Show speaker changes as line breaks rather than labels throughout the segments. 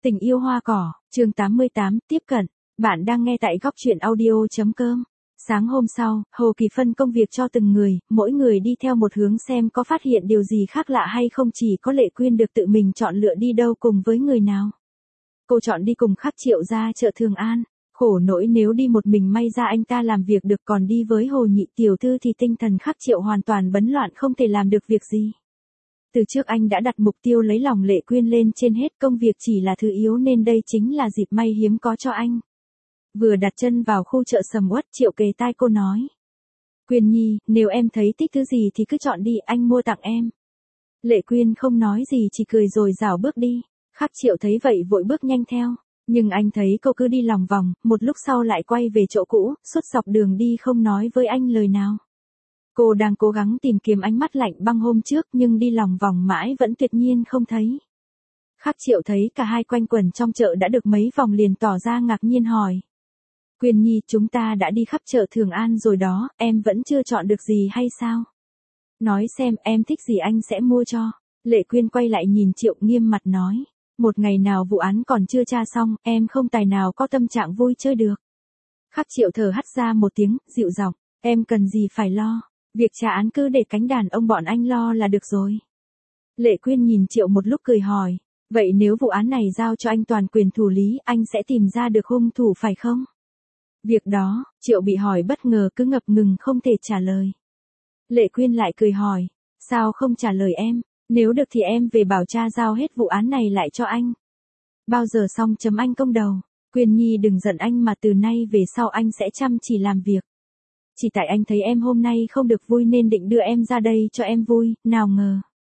Tình yêu hoa cỏ, chương 88, tiếp cận. Bạn đang nghe tại góc chuyện audio.com. Sáng hôm sau, Hồ Kỳ phân công việc cho từng người, mỗi người đi theo một hướng xem có phát hiện điều gì khác lạ hay không, chỉ có Lệ Quyên được tự mình chọn lựa đi đâu cùng với người nào. Cô chọn đi cùng Khắc Triệu ra chợ Thường An. Khổ nỗi nếu đi một mình may ra anh ta làm việc được, còn đi với Hồ Nhị tiểu thư thì tinh thần Khắc Triệu hoàn toàn bấn loạn, không thể làm được việc gì. Từ trước anh đã đặt mục tiêu lấy lòng Lệ Quyên lên trên hết, công việc chỉ là thứ yếu nên đây chính là dịp may hiếm có cho anh. Vừa đặt chân vào khu chợ sầm uất, Triệu kề tai cô nói. Quyên Nhi, nếu em thấy thích thứ gì thì cứ chọn đi, anh mua tặng em. Lệ Quyên không nói gì, chỉ cười rồi rảo bước đi. Khắc Triệu thấy vậy vội bước nhanh theo. Nhưng anh thấy cô cứ đi lòng vòng, một lúc sau lại quay về chỗ cũ, suốt dọc đường đi không nói với anh lời nào. Cô đang cố gắng tìm kiếm ánh mắt lạnh băng hôm trước, nhưng đi lòng vòng mãi vẫn tuyệt nhiên không thấy. Khắc Triệu thấy cả hai quanh quẩn trong chợ đã được mấy vòng liền tỏ ra ngạc nhiên hỏi. Quyên Nhi, chúng ta đã đi khắp chợ Thường An rồi đó, em vẫn chưa chọn được gì hay sao? Nói xem em thích gì anh sẽ mua cho. Lệ Quyên quay lại nhìn Triệu nghiêm mặt nói. Một ngày nào vụ án còn chưa tra xong, em không tài nào có tâm trạng vui chơi được. Khắc Triệu thở hắt ra một tiếng, dịu giọng, em cần gì phải lo. Việc trả án cứ để cánh đàn ông bọn anh lo là được rồi. Lệ Quyên nhìn Triệu một lúc cười hỏi, vậy nếu vụ án này giao cho anh toàn quyền thủ lý, anh sẽ tìm ra được hung thủ phải không? Việc đó, Triệu bị hỏi bất ngờ cứ ngập ngừng không thể trả lời. Lệ Quyên lại cười hỏi, sao không trả lời em, nếu được thì em về bảo cha giao hết vụ án này lại cho anh. Bao giờ xong chấm anh công đầu, Quyên Nhi đừng giận anh mà từ nay về sau anh sẽ chăm chỉ làm việc. Chỉ tại anh thấy em hôm nay không được vui nên định đưa em ra đây cho em vui, nào ngờ.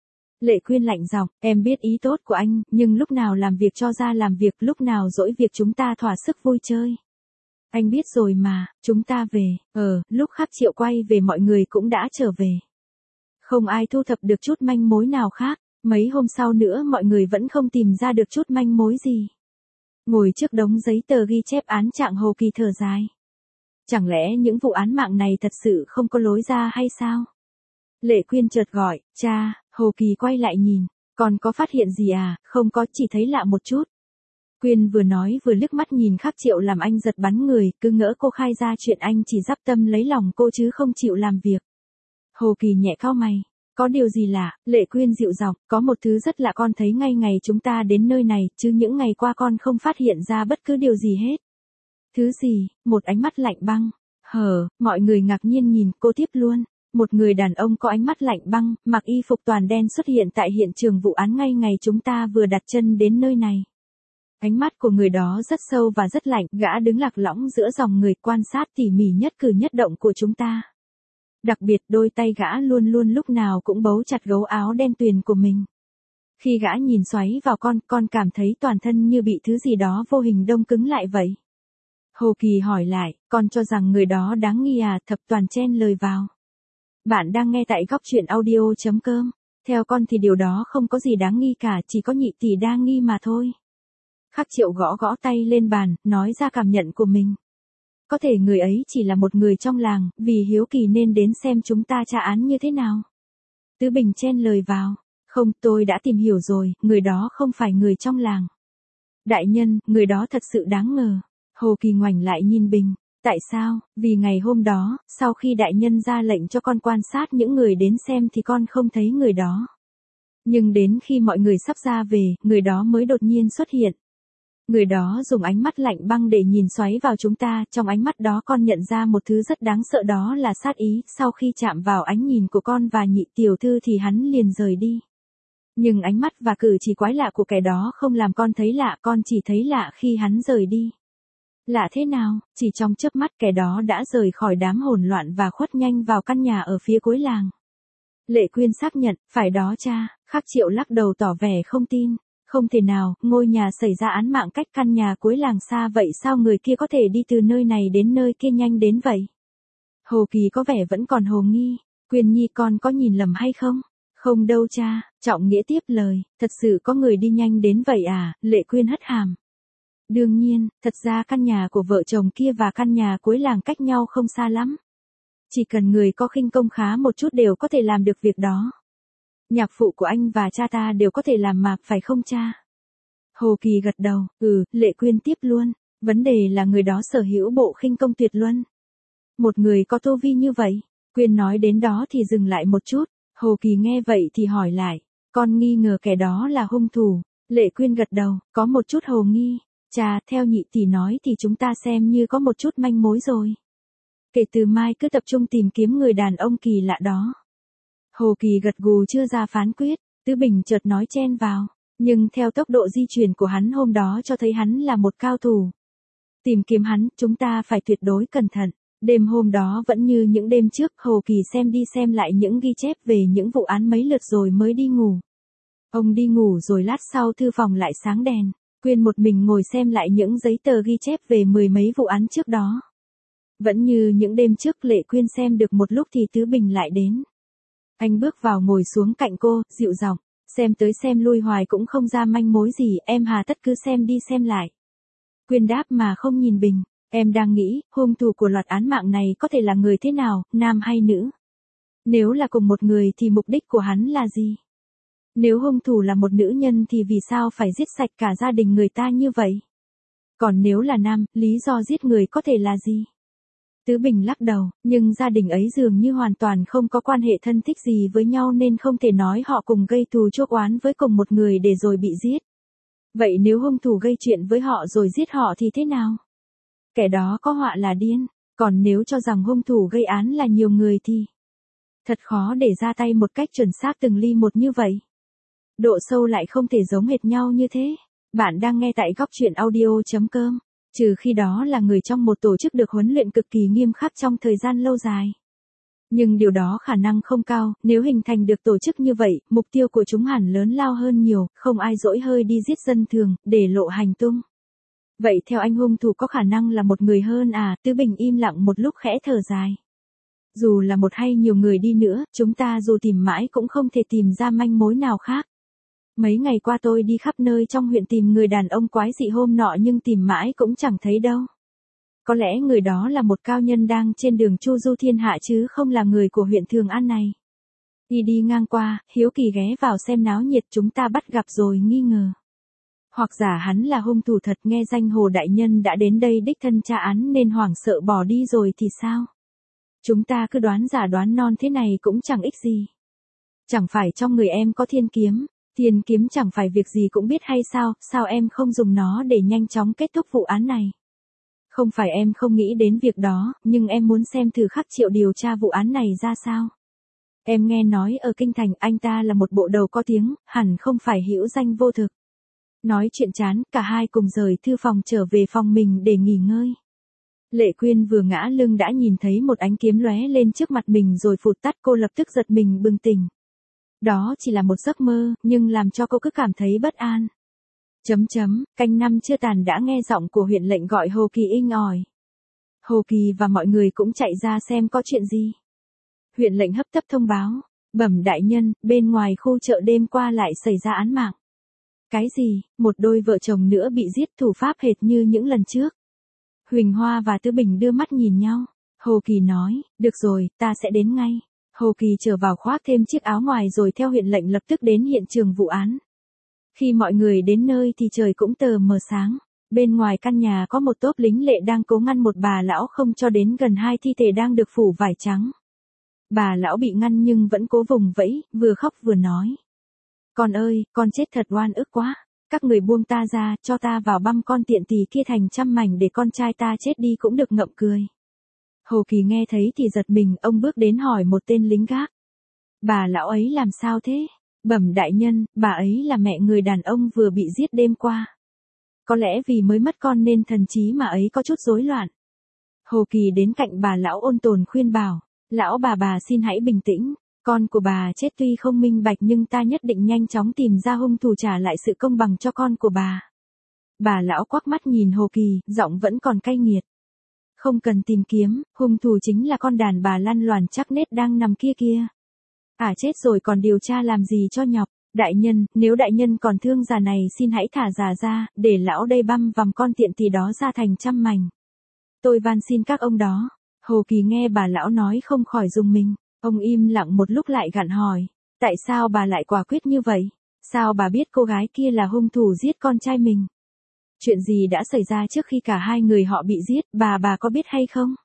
Lệ Quyên lạnh giọng, em biết ý tốt của anh, nhưng lúc nào làm việc cho ra làm việc, lúc nào dỗi việc chúng ta thỏa sức vui chơi. Anh biết rồi mà, chúng ta về. Lúc Khắc Triệu quay về mọi người cũng đã trở về. Không ai thu thập được chút manh mối nào khác, mấy hôm sau nữa mọi người vẫn không tìm ra được chút manh mối gì. Ngồi trước đống giấy tờ ghi chép án trạng, Hồ Kỳ thở dài. Chẳng lẽ những vụ án mạng này thật sự không có lối ra hay sao? Lệ Quyên chợt gọi, cha. Hồ Kỳ quay lại nhìn, còn có phát hiện gì à? Không có, chỉ thấy lạ một chút. Quyên vừa nói vừa liếc mắt nhìn Khắc Triệu làm anh giật bắn người, cứ ngỡ cô khai ra chuyện anh chỉ dắp tâm lấy lòng cô chứ không chịu làm việc. Hồ Kỳ nhẹ cau mày, có điều gì lạ? Lệ Quyên dịu giọng, có một thứ rất lạ, con thấy ngay ngày chúng ta đến nơi này, chứ những ngày qua con không phát hiện ra bất cứ điều gì hết. Thứ gì? Một ánh mắt lạnh băng. Mọi người ngạc nhiên nhìn cô tiếp luôn. Một người đàn ông có ánh mắt lạnh băng, mặc y phục toàn đen xuất hiện tại hiện trường vụ án ngay ngày chúng ta vừa đặt chân đến nơi này. Ánh mắt của người đó rất sâu và rất lạnh, gã đứng lạc lõng giữa dòng người quan sát tỉ mỉ nhất cử nhất động của chúng ta. Đặc biệt đôi tay gã luôn luôn lúc nào cũng bấu chặt gấu áo đen tuyền của mình. Khi gã nhìn xoáy vào con cảm thấy toàn thân như bị thứ gì đó vô hình đông cứng lại vậy. Hồ Kỳ hỏi lại, con cho rằng người đó đáng nghi à? Thập Toàn chen lời vào. Bạn đang nghe tại góc chuyện audio.com. Theo con thì điều đó không có gì đáng nghi cả, chỉ có Nhị tỷ đa nghi mà thôi. Khắc Triệu gõ gõ tay lên bàn, nói ra cảm nhận của mình. Có thể người ấy chỉ là một người trong làng, vì hiếu kỳ nên đến xem chúng ta tra án như thế nào. Tứ Bình chen lời vào. Không, tôi đã tìm hiểu rồi, người đó không phải người trong làng. Đại nhân, người đó thật sự đáng ngờ. Hồ Kỳ ngoảnh lại nhìn Bình. Tại sao? Vì ngày hôm đó, sau khi đại nhân ra lệnh cho con quan sát những người đến xem thì con không thấy người đó. Nhưng đến khi mọi người sắp ra về, người đó mới đột nhiên xuất hiện. Người đó dùng ánh mắt lạnh băng để nhìn xoáy vào chúng ta, trong ánh mắt đó con nhận ra một thứ rất đáng sợ, đó là sát ý. Sau khi chạm vào ánh nhìn của con và Nhị tiểu thư thì hắn liền rời đi. Nhưng ánh mắt và cử chỉ quái lạ của kẻ đó không làm con thấy lạ, con chỉ thấy lạ khi hắn rời đi. Lạ thế nào? Chỉ trong chớp mắt kẻ đó đã rời khỏi đám hỗn loạn và khuất nhanh vào căn nhà ở phía cuối làng. Lệ Quyên xác nhận, phải đó cha. Khắc Triệu lắc đầu tỏ vẻ không tin. Không thể nào, ngôi nhà xảy ra án mạng cách căn nhà cuối làng xa vậy, sao người kia có thể đi từ nơi này đến nơi kia nhanh đến vậy? Hồ Kỳ có vẻ vẫn còn hồ nghi. Quyên Nhi, con có nhìn lầm hay không? Không đâu cha. Trọng Nghĩa tiếp lời, thật sự có người đi nhanh đến vậy à? Lệ Quyên hất hàm. Đương nhiên, thật ra căn nhà của vợ chồng kia và căn nhà cuối làng cách nhau không xa lắm. Chỉ cần người có khinh công khá một chút đều có thể làm được việc đó. Nhạc phụ của anh và cha ta đều có thể làm mà, phải không cha? Hồ Kỳ gật đầu, Lệ Quyên tiếp luôn, vấn đề là người đó sở hữu bộ khinh công tuyệt luân. Một người có tu vi như vậy, Quyên nói đến đó thì dừng lại một chút, Hồ Kỳ nghe vậy thì hỏi lại, con nghi ngờ kẻ đó là hung thủ, Lệ Quyên gật đầu, có một chút hồ nghi, chà, theo nhị tỷ nói thì chúng ta xem như có một chút manh mối rồi. Kể từ mai cứ tập trung tìm kiếm người đàn ông kỳ lạ đó. Hồ Kỳ gật gù chưa ra phán quyết, Tứ Bình chợt nói chen vào, nhưng theo tốc độ di chuyển của hắn hôm đó cho thấy hắn là một cao thủ. Tìm kiếm hắn, chúng ta phải tuyệt đối cẩn thận. Đêm hôm đó vẫn như những đêm trước, Hồ Kỳ xem đi xem lại những ghi chép về những vụ án mấy lượt rồi mới đi ngủ. Ông đi ngủ rồi lát sau thư phòng lại sáng đèn, Quyên một mình ngồi xem lại những giấy tờ ghi chép về mười mấy vụ án trước đó. Vẫn như những đêm trước, Lệ Quyên xem được một lúc thì Tứ Bình lại đến. Anh bước vào ngồi xuống cạnh cô, dịu giọng, xem tới xem lui hoài cũng không ra manh mối gì, em hà tất cứ xem đi xem lại. Quyên đáp mà không nhìn Bình, em đang nghĩ, hung thủ của loạt án mạng này có thể là người thế nào, nam hay nữ? Nếu là cùng một người thì mục đích của hắn là gì? Nếu hung thủ là một nữ nhân thì vì sao phải giết sạch cả gia đình người ta như vậy? Còn nếu là nam, lý do giết người có thể là gì? Tứ Bình lắc đầu, nhưng gia đình ấy dường như hoàn toàn không có quan hệ thân thích gì với nhau nên không thể nói họ cùng gây thù chuốc oán với cùng một người để rồi bị giết. Vậy nếu hung thủ gây chuyện với họ rồi giết họ thì thế nào? Kẻ đó có họa là điên, còn nếu cho rằng hung thủ gây án là nhiều người thì thật khó để ra tay một cách chuẩn xác từng ly một như vậy. Độ sâu lại không thể giống hệt nhau như thế. Bạn đang nghe tại góc truyện audio.com. Trừ khi đó là người trong một tổ chức được huấn luyện cực kỳ nghiêm khắc trong thời gian lâu dài. Nhưng điều đó khả năng không cao, nếu hình thành được tổ chức như vậy, mục tiêu của chúng hẳn lớn lao hơn nhiều, không ai dỗi hơi đi giết dân thường, để lộ hành tung. Vậy theo anh hung thủ có khả năng là một người hơn à? Tứ Bình im lặng một lúc khẽ thở dài. Dù là một hay nhiều người đi nữa, chúng ta dù tìm mãi cũng không thể tìm ra manh mối nào khác. Mấy ngày qua tôi đi khắp nơi trong huyện tìm người đàn ông quái dị hôm nọ nhưng tìm mãi cũng chẳng thấy đâu. Có lẽ người đó là một cao nhân đang trên đường chu du thiên hạ chứ không là người của huyện Thường An này. Đi ngang qua, hiếu kỳ ghé vào xem náo nhiệt, chúng ta bắt gặp rồi nghi ngờ. Hoặc giả hắn là hung thủ thật, nghe danh Hồ đại nhân đã đến đây đích thân tra án nên hoảng sợ bỏ đi rồi thì sao? Chúng ta cứ đoán giả đoán non thế này cũng chẳng ích gì. Chẳng phải trong người em có thiên kiếm. Thiên kiếm chẳng phải việc gì cũng biết hay sao em không dùng nó để nhanh chóng kết thúc vụ án này? Không phải em không nghĩ đến việc đó, nhưng em muốn xem thử Khắc Triệu điều tra vụ án này ra sao. Em nghe nói ở Kinh Thành anh ta là một bộ đầu có tiếng, hẳn không phải hữu danh vô thực. Nói chuyện chán, cả hai cùng rời thư phòng trở về phòng mình để nghỉ ngơi. Lệ Quyên vừa ngã lưng đã nhìn thấy một ánh kiếm lóe lên trước mặt mình rồi phụt tắt, cô lập tức giật mình bừng tỉnh. Đó chỉ là một giấc mơ, nhưng làm cho cô cứ cảm thấy bất an. Canh năm chưa tàn đã nghe giọng của huyện lệnh gọi Hồ Kỳ inh ỏi. Hồ Kỳ và mọi người cũng chạy ra xem có chuyện gì. Huyện lệnh hấp tấp thông báo, bẩm đại nhân, bên ngoài khu chợ đêm qua lại xảy ra án mạng. Cái gì, một đôi vợ chồng nữa bị giết, thủ pháp hệt như những lần trước. Huỳnh Hoa và Tứ Bình đưa mắt nhìn nhau. Hồ Kỳ nói, được rồi, ta sẽ đến ngay. Hồ Kỳ trở vào khoác thêm chiếc áo ngoài rồi theo huyện lệnh lập tức đến hiện trường vụ án. Khi mọi người đến nơi thì trời cũng tờ mờ sáng. Bên ngoài căn nhà có một tốp lính lệ đang cố ngăn một bà lão không cho đến gần hai thi thể đang được phủ vải trắng. Bà lão bị ngăn nhưng vẫn cố vùng vẫy, vừa khóc vừa nói. Con ơi, con chết thật oan ức quá. Các người buông ta ra, cho ta vào băm con tiện tỳ kia thành trăm mảnh để con trai ta chết đi cũng được ngậm cười. Hồ Kỳ nghe thấy thì giật mình, ông bước đến hỏi một tên lính gác. Bà lão ấy làm sao thế? Bẩm đại nhân, bà ấy là mẹ người đàn ông vừa bị giết đêm qua. Có lẽ vì mới mất con nên thần trí mà ấy có chút rối loạn. Hồ Kỳ đến cạnh bà lão ôn tồn khuyên bảo, lão bà xin hãy bình tĩnh, con của bà chết tuy không minh bạch nhưng ta nhất định nhanh chóng tìm ra hung thủ trả lại sự công bằng cho con của bà. Bà lão quắc mắt nhìn Hồ Kỳ, giọng vẫn còn cay nghiệt. Không cần tìm kiếm, hung thủ chính là con đàn bà lăn loàn chắc nết đang nằm kia kia. Chết rồi còn điều tra làm gì cho nhọc. Đại nhân, nếu đại nhân còn thương già này xin hãy thả già ra, để lão đây băm vằm con tiện tỳ đó ra thành trăm mảnh. Tôi van xin các ông đó. Hồ Kỳ nghe bà lão nói không khỏi rùng mình. Ông im lặng một lúc lại gặn hỏi. Tại sao bà lại quả quyết như vậy? Sao bà biết cô gái kia là hung thủ giết con trai mình? Chuyện gì đã xảy ra trước khi cả hai người họ bị giết, bà có biết hay không?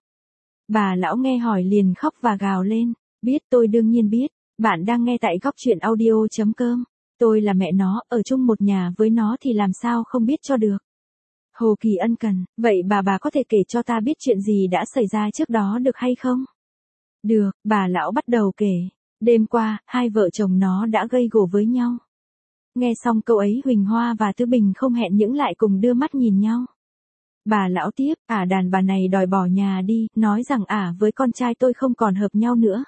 Bà lão nghe hỏi liền khóc và gào lên. Biết, tôi đương nhiên biết. Bạn đang nghe tại góc truyện audio.com. Tôi là mẹ nó, ở chung một nhà với nó thì làm sao không biết cho được. Hồ Kỳ ân cần, vậy bà có thể kể cho ta biết chuyện gì đã xảy ra trước đó được hay không? Được, bà lão bắt đầu kể. Đêm qua, hai vợ chồng nó đã gây gổ với nhau. Nghe xong câu ấy Huỳnh Hoa và Tư Bình không hẹn những lại cùng đưa mắt nhìn nhau. Bà lão tiếp, đàn bà này đòi bỏ nhà đi, nói rằng với con trai tôi không còn hợp nhau nữa.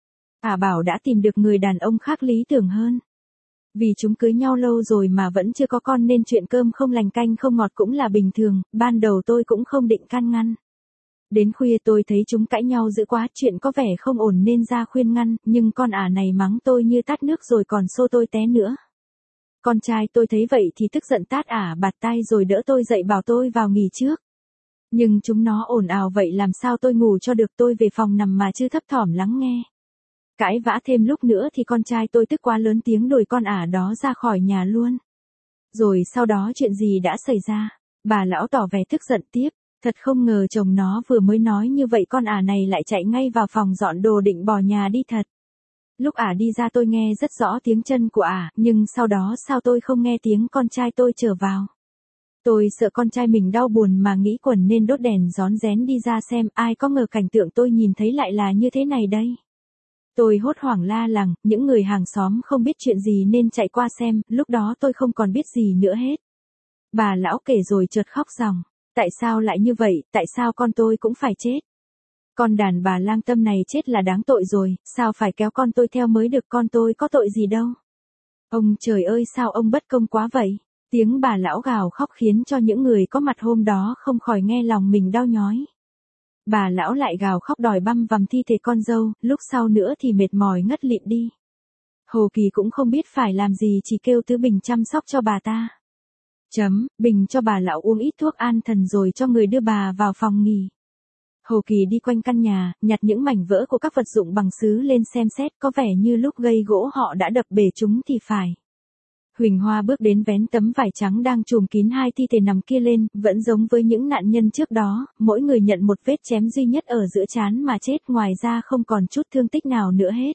Bảo đã tìm được người đàn ông khác lý tưởng hơn. Vì chúng cưới nhau lâu rồi mà vẫn chưa có con nên chuyện cơm không lành canh không ngọt cũng là bình thường, ban đầu tôi cũng không định can ngăn. Đến khuya tôi thấy chúng cãi nhau dữ quá, chuyện có vẻ không ổn nên ra khuyên ngăn, nhưng con này mắng tôi như tát nước rồi còn xô tôi té nữa. Con trai tôi thấy vậy thì tức giận tát bạt tay rồi đỡ tôi dậy bảo tôi vào nghỉ trước. Nhưng chúng nó ồn ào vậy làm sao tôi ngủ cho được, tôi về phòng nằm mà chưa thấp thỏm lắng nghe. Cãi vã thêm lúc nữa thì con trai tôi tức quá lớn tiếng đuổi con đó ra khỏi nhà luôn. Rồi sau đó chuyện gì đã xảy ra? Bà lão tỏ vẻ tức giận tiếp. Thật không ngờ chồng nó vừa mới nói như vậy con này lại chạy ngay vào phòng dọn đồ định bỏ nhà đi thật. Lúc đi ra tôi nghe rất rõ tiếng chân của nhưng sau đó sao tôi không nghe tiếng con trai tôi trở vào. Tôi sợ con trai mình đau buồn mà nghĩ quẩn nên đốt đèn rón rén đi ra xem, ai có ngờ cảnh tượng tôi nhìn thấy lại là như thế này đây. Tôi hốt hoảng la làng, những người hàng xóm không biết chuyện gì nên chạy qua xem, lúc đó tôi không còn biết gì nữa hết. Bà lão kể rồi chợt khóc ròng. Tại sao lại như vậy, tại sao con tôi cũng phải chết? Con đàn bà lang tâm này chết là đáng tội rồi, sao phải kéo con tôi theo mới được, con tôi có tội gì đâu. Ông trời ơi sao ông bất công quá vậy? Tiếng bà lão gào khóc khiến cho những người có mặt hôm đó không khỏi nghe lòng mình đau nhói. Bà lão lại gào khóc đòi băm vằm thi thể con dâu, lúc sau nữa thì mệt mỏi ngất lịm đi. Hồ Kỳ cũng không biết phải làm gì, chỉ kêu Tứ Bình chăm sóc cho bà ta. Bình cho bà lão uống ít thuốc an thần rồi cho người đưa bà vào phòng nghỉ. Hồ Kỳ đi quanh căn nhà, nhặt những mảnh vỡ của các vật dụng bằng sứ lên xem xét, có vẻ như lúc gây gỗ họ đã đập bể chúng thì phải. Huỳnh Hoa bước đến vén tấm vải trắng đang trùm kín hai thi thể nằm kia lên, vẫn giống với những nạn nhân trước đó, mỗi người nhận một vết chém duy nhất ở giữa trán mà chết, ngoài ra không còn chút thương tích nào nữa hết.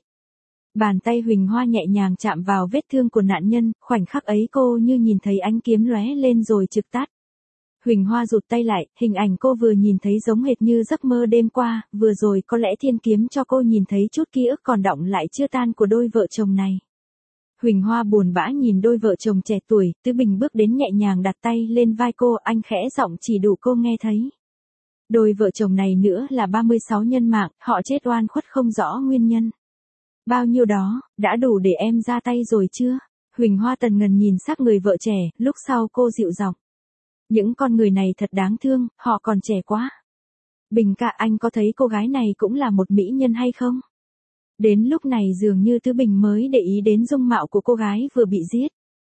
Bàn tay Huỳnh Hoa nhẹ nhàng chạm vào vết thương của nạn nhân, khoảnh khắc ấy cô như nhìn thấy ánh kiếm lóe lên rồi trực tắt. Huỳnh Hoa rụt tay lại, hình ảnh cô vừa nhìn thấy giống hệt như giấc mơ đêm qua, vừa rồi có lẽ thiên kiếm cho cô nhìn thấy chút ký ức còn đọng lại chưa tan của đôi vợ chồng này. Huỳnh Hoa buồn bã nhìn đôi vợ chồng trẻ tuổi, Tứ Bình bước đến nhẹ nhàng đặt tay lên vai cô, anh khẽ giọng chỉ đủ cô nghe thấy. Đôi vợ chồng này nữa là 36 nhân mạng, họ chết oan khuất không rõ nguyên nhân. Bao nhiêu đó, đã đủ để em ra tay rồi chưa? Huỳnh Hoa tần ngần nhìn xác người vợ trẻ, lúc sau cô dịu giọng. Những con người này thật đáng thương, họ còn trẻ quá. Bình ca, anh có thấy cô gái này cũng là một mỹ nhân hay không? Đến lúc này dường như Tứ Bình mới để ý đến dung mạo của cô gái vừa bị giết.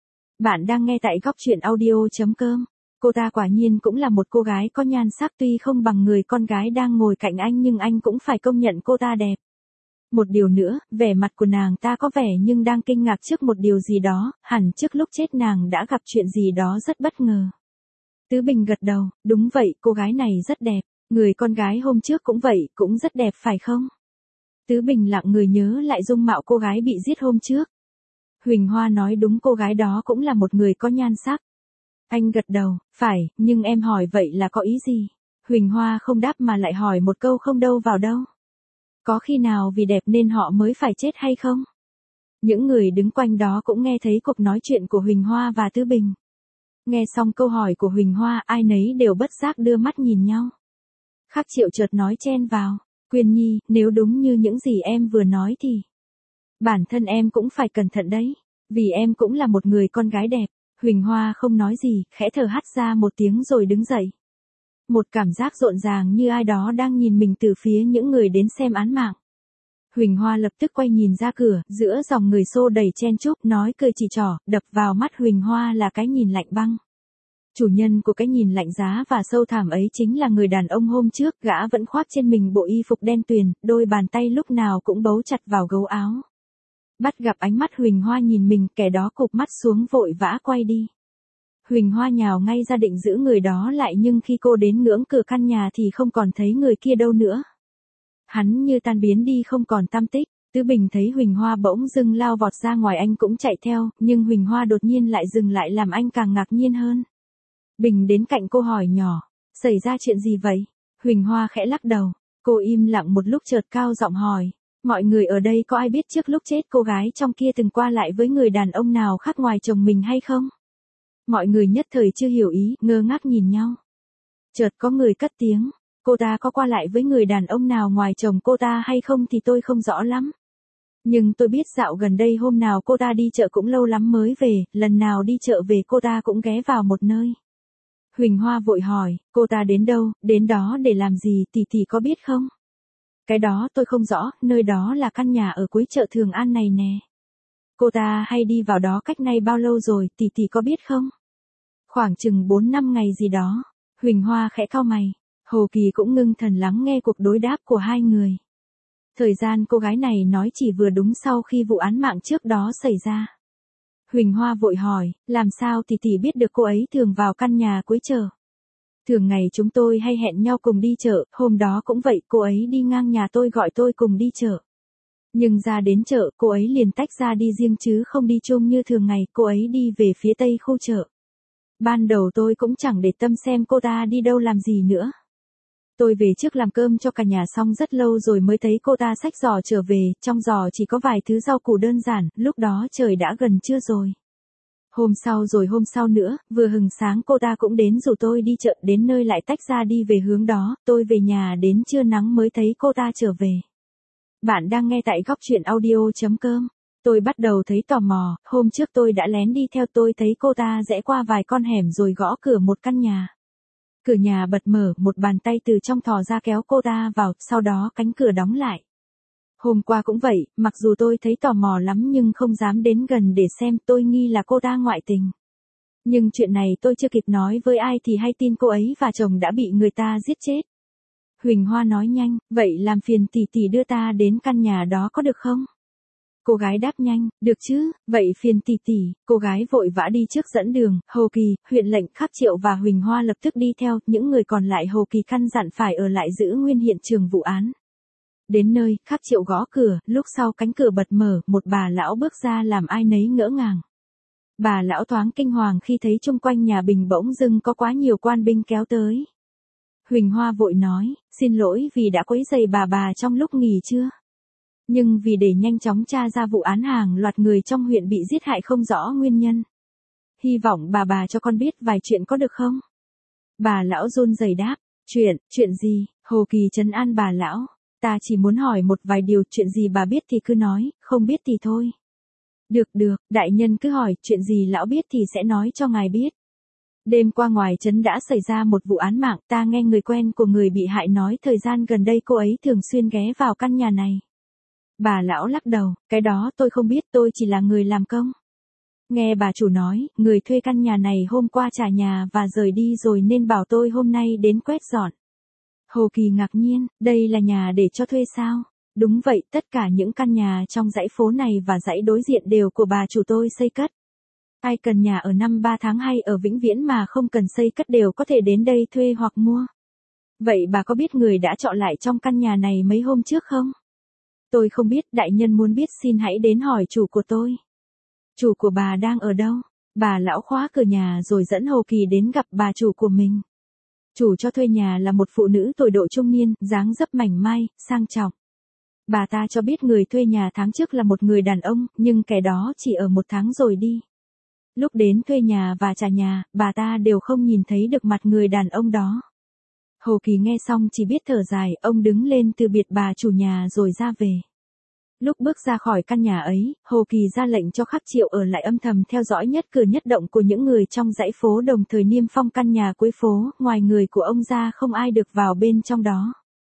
Bạn đang nghe tại góc truyện audio.com. Cô ta quả nhiên cũng là một cô gái có nhan sắc, tuy không bằng người con gái đang ngồi cạnh anh nhưng anh cũng phải công nhận cô ta đẹp. Một điều nữa, vẻ mặt của nàng ta có vẻ nhưng đang kinh ngạc trước một điều gì đó, hẳn trước lúc chết nàng đã gặp chuyện gì đó rất bất ngờ. Tứ Bình gật đầu, đúng vậy, cô gái này rất đẹp, người con gái hôm trước cũng vậy, cũng rất đẹp phải không? Tứ Bình lặng người nhớ lại dung mạo cô gái bị giết hôm trước. Huỳnh Hoa nói đúng, cô gái đó cũng là một người có nhan sắc. Anh gật đầu, phải, nhưng em hỏi vậy là có ý gì? Huỳnh Hoa không đáp mà lại hỏi một câu không đâu vào đâu. Có khi nào vì đẹp nên họ mới phải chết hay không? Những người đứng quanh đó cũng nghe thấy cuộc nói chuyện của Huỳnh Hoa và Tứ Bình. Nghe xong câu hỏi của Huỳnh Hoa, ai nấy đều bất giác đưa mắt nhìn nhau. Khắc Triệu chợt nói chen vào, Quyên Nhi, nếu đúng như những gì em vừa nói thì bản thân em cũng phải cẩn thận đấy, vì em cũng là một người con gái đẹp. Huỳnh Hoa không nói gì, khẽ thở hắt ra một tiếng rồi đứng dậy. Một cảm giác rộn ràng như ai đó đang nhìn mình từ phía những người đến xem án mạng. Huỳnh Hoa lập tức quay nhìn ra cửa, giữa dòng người xô đầy chen chúc, nói cười chỉ trỏ, đập vào mắt Huỳnh Hoa là cái nhìn lạnh băng. Chủ nhân của cái nhìn lạnh giá và sâu thẳm ấy chính là người đàn ông hôm trước, gã vẫn khoác trên mình bộ y phục đen tuyền, đôi bàn tay lúc nào cũng bấu chặt vào gấu áo. Bắt gặp ánh mắt Huỳnh Hoa nhìn mình, kẻ đó cụp mắt xuống vội vã quay đi. Huỳnh Hoa nhào ngay ra định giữ người đó lại, nhưng khi cô đến ngưỡng cửa căn nhà thì không còn thấy người kia đâu nữa. Hắn như tan biến đi không còn tăm tích. Tứ Bình thấy Huỳnh Hoa bỗng dưng lao vọt ra ngoài, anh cũng chạy theo, nhưng Huỳnh Hoa đột nhiên lại dừng lại làm anh càng ngạc nhiên hơn. Bình đến cạnh cô hỏi nhỏ, xảy ra chuyện gì vậy? Huỳnh Hoa khẽ lắc đầu, cô im lặng một lúc chợt cao giọng hỏi, mọi người ở đây có ai biết trước lúc chết cô gái trong kia từng qua lại với người đàn ông nào khác ngoài chồng mình hay không? Mọi người nhất thời chưa hiểu ý, ngơ ngác nhìn nhau. Chợt có người cất tiếng, cô ta có qua lại với người đàn ông nào ngoài chồng cô ta hay không thì tôi không rõ lắm. Nhưng tôi biết dạo gần đây hôm nào cô ta đi chợ cũng lâu lắm mới về, lần nào đi chợ về cô ta cũng ghé vào một nơi. Huỳnh Hoa vội hỏi, cô ta đến đâu, đến đó để làm gì, tỷ có biết không? Cái đó tôi không rõ, nơi đó là căn nhà ở cuối chợ Thường An này nè. Cô ta hay đi vào đó cách nay bao lâu rồi, tỷ có biết không? Khoảng chừng 4-5 ngày gì đó. Huỳnh Hoa khẽ cau mày. Hồ Kỳ cũng ngưng thần lắng nghe cuộc đối đáp của hai người. Thời gian cô gái này nói chỉ vừa đúng sau khi vụ án mạng trước đó xảy ra. Huỳnh Hoa vội hỏi, làm sao tỷ biết được cô ấy thường vào căn nhà cuối chợ? Thường ngày chúng tôi hay hẹn nhau cùng đi chợ, hôm đó cũng vậy, cô ấy đi ngang nhà tôi gọi tôi cùng đi chợ. Nhưng ra đến chợ, cô ấy liền tách ra đi riêng chứ không đi chung như thường ngày, cô ấy đi về phía tây khu chợ. Ban đầu tôi cũng chẳng để tâm xem cô ta đi đâu làm gì nữa. Tôi về trước làm cơm cho cả nhà xong rất lâu rồi mới thấy cô ta xách giỏ trở về, trong giỏ chỉ có vài thứ rau củ đơn giản, lúc đó trời đã gần trưa rồi. Hôm sau nữa, vừa hừng sáng cô ta cũng đến rủ tôi đi chợ, đến nơi lại tách ra đi về hướng đó, tôi về nhà đến trưa nắng mới thấy cô ta trở về. Bạn đang nghe tại góc truyện audio.com. Tôi bắt đầu thấy tò mò, hôm trước tôi đã lén đi theo, tôi thấy cô ta rẽ qua vài con hẻm rồi gõ cửa một căn nhà. Cửa nhà bật mở, một bàn tay từ trong thò ra kéo cô ta vào, sau đó cánh cửa đóng lại. Hôm qua cũng vậy, mặc dù tôi thấy tò mò lắm nhưng không dám đến gần để xem, tôi nghi là cô ta ngoại tình. Nhưng chuyện này tôi chưa kịp nói với ai thì hay tin cô ấy và chồng đã bị người ta giết chết. Huỳnh Hoa nói nhanh, vậy làm phiền tỷ đưa ta đến căn nhà đó có được không? Cô gái đáp nhanh, được chứ, vậy phiền tỷ. Cô gái vội vã đi trước dẫn đường, Hồ Kỳ, huyện lệnh, Khắc Triệu và Huỳnh Hoa lập tức đi theo, những người còn lại Hồ Kỳ căn dặn phải ở lại giữ nguyên hiện trường vụ án. Đến nơi, Khắc Triệu gõ cửa, lúc sau cánh cửa bật mở, một bà lão bước ra làm ai nấy ngỡ ngàng. Bà lão thoáng kinh hoàng khi thấy chung quanh nhà Bình bỗng dưng có quá nhiều quan binh kéo tới. Huỳnh Hoa vội nói, xin lỗi vì đã quấy rầy bà trong lúc nghỉ trưa. Nhưng vì để nhanh chóng tra ra vụ án hàng loạt người trong huyện bị giết hại không rõ nguyên nhân. Hy vọng bà cho con biết vài chuyện có được không? Bà lão run rẩy đáp, chuyện gì? Hồ Kỳ trấn an bà lão, ta chỉ muốn hỏi một vài điều, chuyện gì bà biết thì cứ nói, không biết thì thôi. Được, đại nhân cứ hỏi, chuyện gì lão biết thì sẽ nói cho ngài biết. Đêm qua ngoài trấn đã xảy ra một vụ án mạng, ta nghe người quen của người bị hại nói thời gian gần đây cô ấy thường xuyên ghé vào căn nhà này. Bà lão lắc đầu, cái đó tôi không biết, tôi chỉ là người làm công. Nghe bà chủ nói, người thuê căn nhà này hôm qua trả nhà và rời đi rồi nên bảo tôi hôm nay đến quét dọn. Hồ Kỳ ngạc nhiên, đây là nhà để cho thuê sao? Đúng vậy, tất cả những căn nhà trong dãy phố này và dãy đối diện đều của bà chủ tôi xây cất. Ai cần nhà ở năm 3 tháng hay ở vĩnh viễn mà không cần xây cất đều có thể đến đây thuê hoặc mua. Vậy bà có biết người đã trọ lại trong căn nhà này mấy hôm trước không? Tôi không biết, đại nhân muốn biết xin hãy đến hỏi chủ của tôi. Chủ của bà đang ở đâu? Bà lão khóa cửa nhà rồi dẫn Hồ Kỳ đến gặp bà chủ của mình. Chủ cho thuê nhà là một phụ nữ tuổi độ trung niên, dáng dấp mảnh mai, sang trọng. Bà ta cho biết người thuê nhà tháng trước là một người đàn ông, nhưng kẻ đó chỉ ở 1 tháng rồi đi. Lúc đến thuê nhà và trả nhà, bà ta đều không nhìn thấy được mặt người đàn ông đó. Hồ Kỳ nghe xong chỉ biết thở dài, ông đứng lên từ biệt bà chủ nhà rồi ra về. Lúc bước ra khỏi căn nhà ấy, Hồ Kỳ ra lệnh cho Khắc Triệu ở lại âm thầm theo dõi nhất cử nhất động của những người trong dãy phố, đồng thời niêm phong căn nhà cuối phố, ngoài người của ông ra không ai được vào bên trong đó.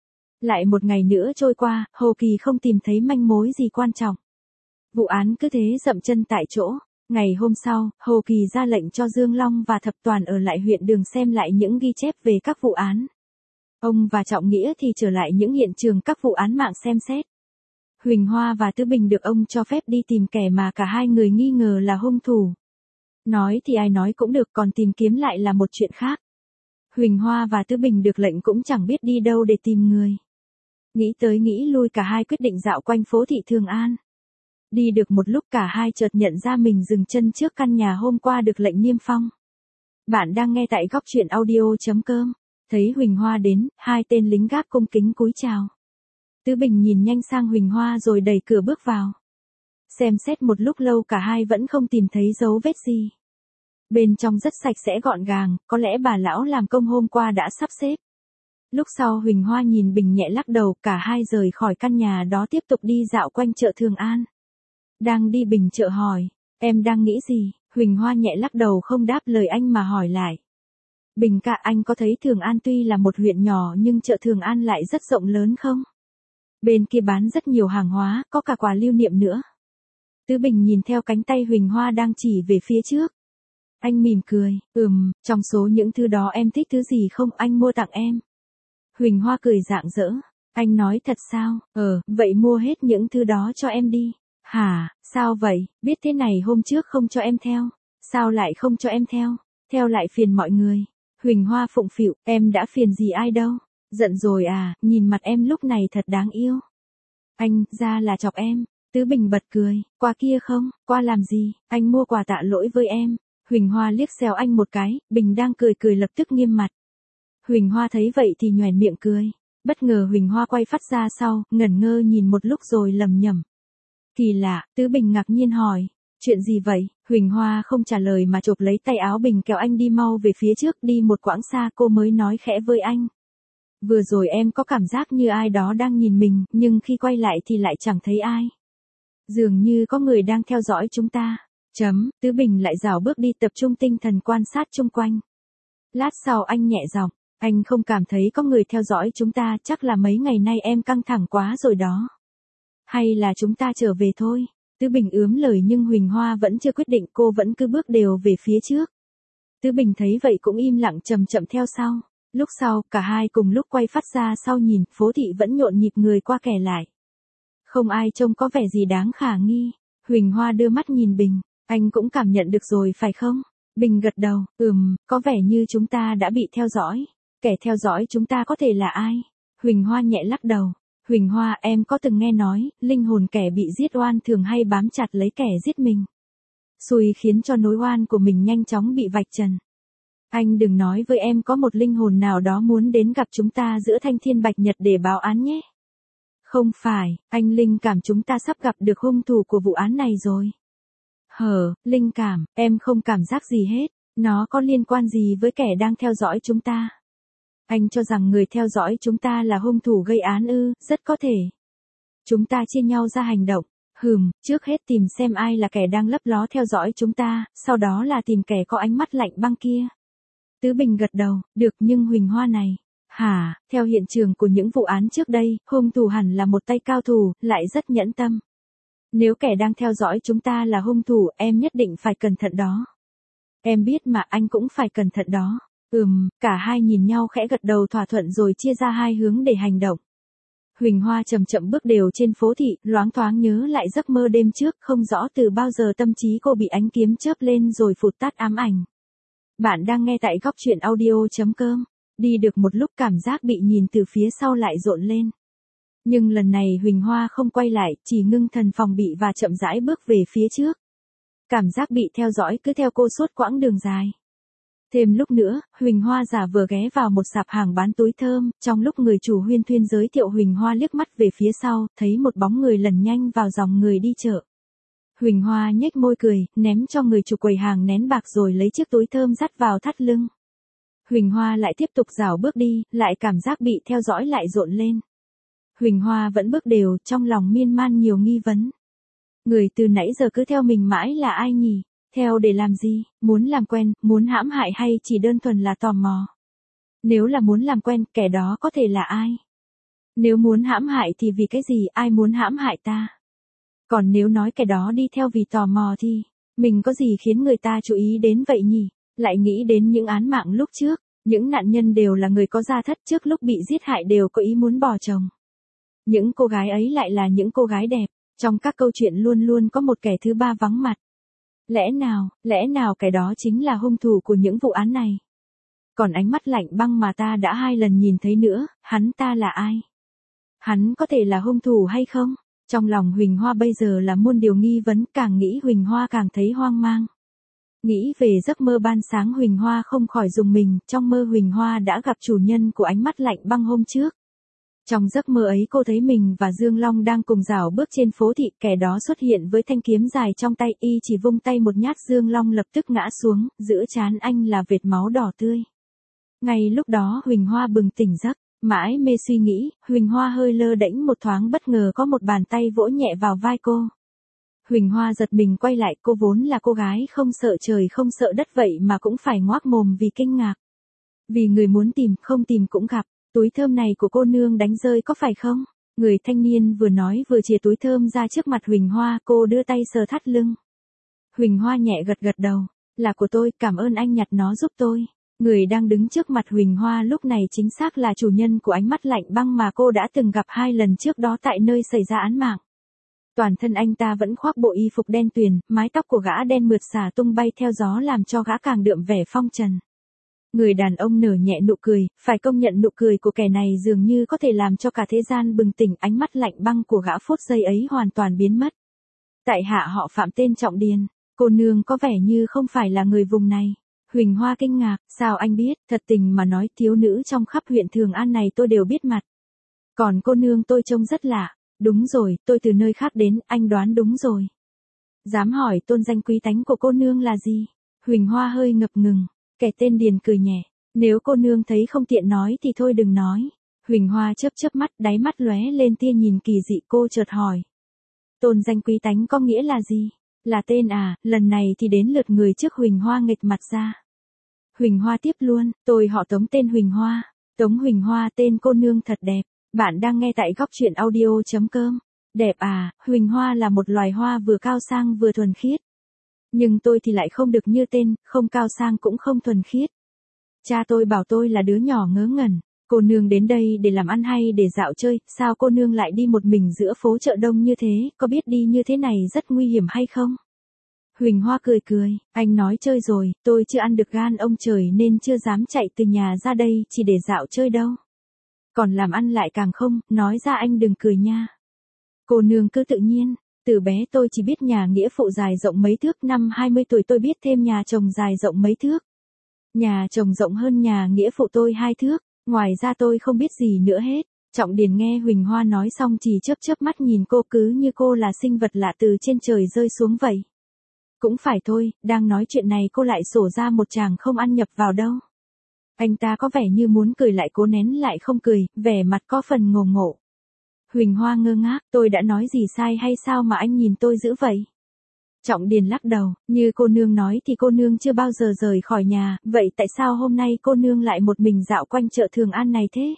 Lại một ngày nữa trôi qua, Hồ Kỳ không tìm thấy manh mối gì quan trọng. Vụ án cứ thế dậm chân tại chỗ. Ngày hôm sau, Hồ Kỳ ra lệnh cho Dương Long và Thập Toàn ở lại huyện Đường xem lại những ghi chép về các vụ án. Ông và Trọng Nghĩa thì trở lại những hiện trường các vụ án mạng xem xét. Huỳnh Hoa và Tứ Bình được ông cho phép đi tìm kẻ mà cả hai người nghi ngờ là hung thủ. Nói thì ai nói cũng được, còn tìm kiếm lại là một chuyện khác. Huỳnh Hoa và Tứ Bình được lệnh cũng chẳng biết đi đâu để tìm người. Nghĩ tới nghĩ lui cả hai quyết định dạo quanh phố thị Thường An. Đi được một lúc cả hai chợt nhận ra mình dừng chân trước căn nhà hôm qua được lệnh niêm phong. Bạn đang nghe tại góc truyện audio.com. Thấy Huỳnh Hoa đến, hai tên lính gác cung kính cúi chào. Tứ Bình nhìn nhanh sang Huỳnh Hoa rồi đẩy cửa bước vào. Xem xét một lúc lâu cả hai vẫn không tìm thấy dấu vết gì. Bên trong rất sạch sẽ gọn gàng, có lẽ bà lão làm công hôm qua đã sắp xếp. Lúc sau Huỳnh Hoa nhìn Bình nhẹ lắc đầu, cả hai rời khỏi căn nhà đó tiếp tục đi dạo quanh chợ Thường An. Đang đi Bình chợ hỏi, em đang nghĩ gì? Huỳnh Hoa nhẹ lắc đầu không đáp lời anh mà hỏi lại. Bình cả, anh có thấy Thường An tuy là một huyện nhỏ nhưng chợ Thường An lại rất rộng lớn không? Bên kia bán rất nhiều hàng hóa, có cả quà lưu niệm nữa. Tứ Bình nhìn theo cánh tay Huỳnh Hoa đang chỉ về phía trước. Anh mỉm cười, trong số những thứ đó em thích thứ gì không, anh mua tặng em. Huỳnh Hoa cười rạng rỡ, anh nói thật sao, vậy mua hết những thứ đó cho em đi. Hả, sao vậy, biết thế này hôm trước không cho em theo, sao lại không cho em theo, theo lại phiền mọi người. Huỳnh Hoa phụng phịu, em đã phiền gì ai đâu, giận rồi à, nhìn mặt em lúc này thật đáng yêu. Anh, ra là chọc em. Tứ Bình bật cười, qua kia không, qua làm gì, anh mua quà tạ lỗi với em. Huỳnh Hoa liếc xéo anh một cái, Bình đang cười lập tức nghiêm mặt. Huỳnh Hoa thấy vậy thì nhoẻn miệng cười. Bất ngờ Huỳnh Hoa quay phát ra sau, ngẩn ngơ nhìn một lúc rồi lẩm nhẩm. Kỳ lạ, Tứ Bình ngạc nhiên hỏi, chuyện gì vậy? Huỳnh Hoa không trả lời mà chộp lấy tay áo Bình kéo anh đi mau về phía trước, đi một quãng xa cô mới nói khẽ với anh. Vừa rồi em có cảm giác như ai đó đang nhìn mình, nhưng khi quay lại thì lại chẳng thấy ai. Dường như có người đang theo dõi chúng ta. Tứ Bình lại rảo bước đi tập trung tinh thần quan sát chung quanh. Lát sau anh nhẹ giọng, anh không cảm thấy có người theo dõi chúng ta, chắc là mấy ngày nay em căng thẳng quá rồi đó. Hay là chúng ta trở về thôi. Tứ Bình ướm lời nhưng Huỳnh Hoa vẫn chưa quyết định, cô vẫn cứ bước đều về phía trước. Tứ Bình thấy vậy cũng im lặng chậm chậm theo sau. Lúc sau, cả hai cùng lúc quay phát ra sau nhìn, phố thị vẫn nhộn nhịp người qua kẻ lại. Không ai trông có vẻ gì đáng khả nghi. Huỳnh Hoa đưa mắt nhìn Bình, anh cũng cảm nhận được rồi phải không? Bình gật đầu, có vẻ như chúng ta đã bị theo dõi. Kẻ theo dõi chúng ta có thể là ai? Huỳnh Hoa nhẹ lắc đầu. Huỳnh Hoa, em có từng nghe nói, linh hồn kẻ bị giết oan thường hay bám chặt lấy kẻ giết mình. Xui khiến cho nỗi oan của mình nhanh chóng bị vạch trần. Anh đừng nói với em có một linh hồn nào đó muốn đến gặp chúng ta giữa thanh thiên bạch nhật để báo án nhé. Không phải, anh linh cảm chúng ta sắp gặp được hung thủ của vụ án này rồi. Linh cảm, em không cảm giác gì hết, nó có liên quan gì với kẻ đang theo dõi chúng ta? Anh cho rằng người theo dõi chúng ta là hung thủ gây án ư? Rất có thể. Chúng ta chia nhau ra hành động. Trước hết tìm xem ai là kẻ đang lấp ló theo dõi chúng ta, sau đó là tìm kẻ có ánh mắt lạnh băng kia. Tứ Bình gật đầu, được, nhưng Huỳnh Hoa này. Theo hiện trường của những vụ án trước đây, hung thủ hẳn là một tay cao thủ, lại rất nhẫn tâm. Nếu kẻ đang theo dõi chúng ta là hung thủ, em nhất định phải cẩn thận đó. Em biết mà, anh cũng phải cẩn thận đó. Cả hai nhìn nhau khẽ gật đầu thỏa thuận rồi chia ra hai hướng để hành động. Huỳnh Hoa chậm chậm bước đều trên phố thị, loáng thoáng nhớ lại giấc mơ đêm trước, không rõ từ bao giờ tâm trí cô bị ánh kiếm chớp lên rồi phụt tắt ám ảnh. Bạn đang nghe tại góc truyện audio.com. Đi được một lúc cảm giác bị nhìn từ phía sau lại rộn lên. Nhưng lần này Huỳnh Hoa không quay lại, chỉ ngưng thần phòng bị và chậm rãi bước về phía trước. Cảm giác bị theo dõi cứ theo cô suốt quãng đường dài. Thêm lúc nữa, Huỳnh Hoa giả vờ ghé vào một sạp hàng bán túi thơm, trong lúc người chủ huyên thuyên giới thiệu Huỳnh Hoa liếc mắt về phía sau, thấy một bóng người lẩn nhanh vào dòng người đi chợ. Huỳnh Hoa nhếch môi cười, ném cho người chủ quầy hàng nén bạc rồi lấy chiếc túi thơm dắt vào thắt lưng. Huỳnh Hoa lại tiếp tục rảo bước đi, lại cảm giác bị theo dõi lại rộn lên. Huỳnh Hoa vẫn bước đều, trong lòng miên man nhiều nghi vấn. Người từ nãy giờ cứ theo mình mãi là ai nhỉ? Theo để làm gì? Muốn làm quen, muốn hãm hại hay chỉ đơn thuần là tò mò? Nếu là muốn làm quen, kẻ đó có thể là ai? Nếu muốn hãm hại thì vì cái gì, ai muốn hãm hại ta? Còn nếu nói kẻ đó đi theo vì tò mò thì, mình có gì khiến người ta chú ý đến vậy nhỉ? Lại nghĩ đến những án mạng lúc trước, những nạn nhân đều là người có gia thất, trước lúc bị giết hại đều có ý muốn bỏ chồng. Những cô gái ấy lại là những cô gái đẹp, trong các câu chuyện luôn luôn có một kẻ thứ ba vắng mặt. Lẽ nào kẻ đó chính là hung thủ của những vụ án này? Còn ánh mắt lạnh băng mà ta đã 2 lần nhìn thấy nữa, hắn ta là ai? Hắn có thể là hung thủ hay không? Trong lòng Huỳnh Hoa bây giờ là muôn điều nghi vấn, càng nghĩ Huỳnh Hoa càng thấy hoang mang. Nghĩ về giấc mơ ban sáng Huỳnh Hoa không khỏi rùng mình, trong mơ Huỳnh Hoa đã gặp chủ nhân của ánh mắt lạnh băng hôm trước. Trong giấc mơ ấy cô thấy mình và Dương Long đang cùng rảo bước trên phố thị, kẻ đó xuất hiện với thanh kiếm dài trong tay, y chỉ vung tay một nhát Dương Long lập tức ngã xuống, giữa trán anh là vệt máu đỏ tươi. Ngay lúc đó Huỳnh Hoa bừng tỉnh giấc, mãi mê suy nghĩ, Huỳnh Hoa hơi lơ đễnh một thoáng bất ngờ có một bàn tay vỗ nhẹ vào vai cô. Huỳnh Hoa giật mình quay lại, cô vốn là cô gái không sợ trời không sợ đất vậy mà cũng phải ngoác mồm vì kinh ngạc. Vì người muốn tìm, không tìm cũng gặp, túi thơm này của cô nương đánh rơi có phải không? Người thanh niên vừa nói vừa chìa túi thơm ra trước mặt Huỳnh Hoa, cô đưa tay sờ thắt lưng. Huỳnh Hoa nhẹ gật đầu, là của tôi, cảm ơn anh nhặt nó giúp tôi. Người đang đứng trước mặt Huỳnh Hoa lúc này chính xác là chủ nhân của ánh mắt lạnh băng mà cô đã từng gặp 2 lần trước đó tại nơi xảy ra án mạng. Toàn thân anh ta vẫn khoác bộ y phục đen tuyền, mái tóc của gã đen mượt xả tung bay theo gió làm cho gã càng đượm vẻ phong trần. Người đàn ông nở nhẹ nụ cười, phải công nhận nụ cười của kẻ này dường như có thể làm cho cả thế gian bừng tỉnh, ánh mắt lạnh băng của gã phút giây ấy hoàn toàn biến mất. Tại hạ họ Phạm tên Trọng Điền, cô nương có vẻ như không phải là người vùng này. Huỳnh Hoa kinh ngạc, sao anh biết? Thật tình mà nói, thiếu nữ trong khắp huyện Thường An này tôi đều biết mặt. Còn cô nương tôi trông rất lạ. Đúng rồi, tôi từ nơi khác đến, anh đoán đúng rồi. Dám hỏi tôn danh quý tánh của cô nương là gì? Huỳnh Hoa hơi ngập ngừng, kẻ tên Điền cười nhẹ, nếu cô nương thấy không tiện nói thì thôi đừng nói. Huỳnh Hoa chớp mắt, đáy mắt lóe lên tia nhìn kỳ dị, cô chợt hỏi. Tôn danh quý tánh có nghĩa là gì? Là tên à? Lần này thì đến lượt người trước Huỳnh Hoa nghịch mặt ra. Huỳnh Hoa tiếp luôn, tôi họ Tống tên Huỳnh Hoa. Tống Huỳnh Hoa, tên cô nương thật đẹp. Bạn đang nghe tại góc truyện audio.com. Đẹp à? Huỳnh Hoa là một loài hoa vừa cao sang vừa thuần khiết. Nhưng tôi thì lại không được như tên, không cao sang cũng không thuần khiết. Cha tôi bảo tôi là đứa nhỏ ngớ ngẩn. Cô nương đến đây để làm ăn hay để dạo chơi, sao cô nương lại đi một mình giữa phố chợ đông như thế, có biết đi như thế này rất nguy hiểm hay không? Huỳnh Hoa cười, anh nói chơi rồi, tôi chưa ăn được gan ông trời nên chưa dám chạy từ nhà ra đây chỉ để dạo chơi đâu. Còn làm ăn lại càng không, nói ra anh đừng cười nha. Cô nương cứ tự nhiên, từ bé tôi chỉ biết nhà nghĩa phụ dài rộng mấy thước, năm 20 tuổi tôi biết thêm nhà chồng dài rộng mấy thước. Nhà chồng rộng hơn nhà nghĩa phụ tôi 2 thước, ngoài ra tôi không biết gì nữa hết. Trọng Điền nghe Huỳnh Hoa nói xong chỉ chớp mắt nhìn cô, cứ như cô là sinh vật lạ từ trên trời rơi xuống vậy. Cũng phải thôi, đang nói chuyện này cô lại sổ ra một chàng không ăn nhập vào đâu. Anh ta có vẻ như muốn cười lại cố nén lại không cười, vẻ mặt có phần ngồ ngộ. Huỳnh Hoa ngơ ngác, tôi đã nói gì sai hay sao mà anh nhìn tôi dữ vậy? Trọng Điền lắc đầu, như cô nương nói thì cô nương chưa bao giờ rời khỏi nhà, vậy tại sao hôm nay cô nương lại một mình dạo quanh chợ Thường An này thế?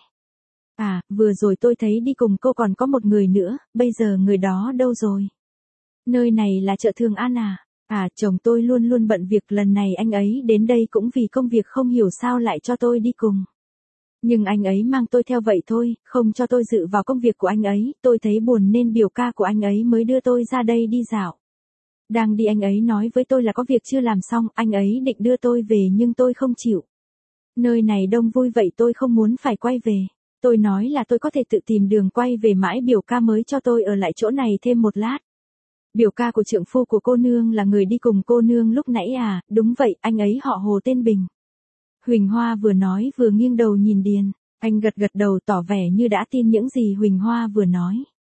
À, vừa rồi tôi thấy đi cùng cô còn có một người nữa, bây giờ người đó đâu rồi? Nơi này là chợ Thường An à? À, chồng tôi luôn luôn bận việc, lần này anh ấy đến đây cũng vì công việc, không hiểu sao lại cho tôi đi cùng. Nhưng anh ấy mang tôi theo vậy thôi, không cho tôi dự vào công việc của anh ấy, tôi thấy buồn nên biểu ca của anh ấy mới đưa tôi ra đây đi dạo. Đang đi anh ấy nói với tôi là có việc chưa làm xong, anh ấy định đưa tôi về nhưng tôi không chịu. Nơi này đông vui vậy tôi không muốn phải quay về. Tôi nói là tôi có thể tự tìm đường quay về, mãi biểu ca mới cho tôi ở lại chỗ này thêm một lát. Biểu ca của trượng phu của cô nương là người đi cùng cô nương lúc nãy à? Đúng vậy, anh ấy họ Hồ tên Bình. Huỳnh Hoa vừa nói vừa nghiêng đầu nhìn Điền, anh gật đầu tỏ vẻ như đã tin những gì Huỳnh Hoa vừa nói.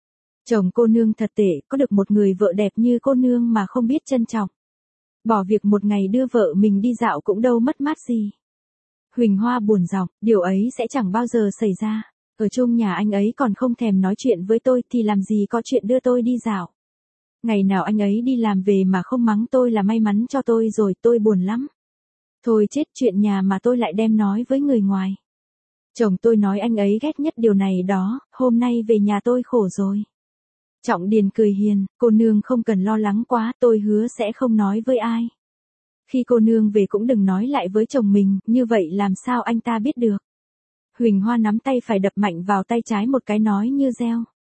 Chồng cô nương thật tệ, có được một người vợ đẹp như cô nương mà không biết trân trọng. Bỏ việc một ngày đưa vợ mình đi dạo cũng đâu mất mát gì. Huỳnh Hoa buồn giọng, điều ấy sẽ chẳng bao giờ xảy ra. Ở chung nhà anh ấy còn không thèm nói chuyện với tôi thì làm gì có chuyện đưa tôi đi dạo. Ngày nào anh ấy đi làm về mà không mắng tôi là may mắn cho tôi rồi, tôi buồn lắm. Thôi chết, chuyện nhà mà tôi lại đem nói với người ngoài. Chồng tôi nói anh ấy ghét nhất điều này đó, hôm nay về nhà tôi khổ rồi. Trọng Điền cười hiền, cô nương không cần lo lắng quá, tôi hứa sẽ không nói với ai. Khi cô nương về cũng đừng nói lại với chồng mình, như vậy làm sao anh ta biết được. Huỳnh Hoa nắm tay phải đập mạnh vào tay trái một cái nói như reo.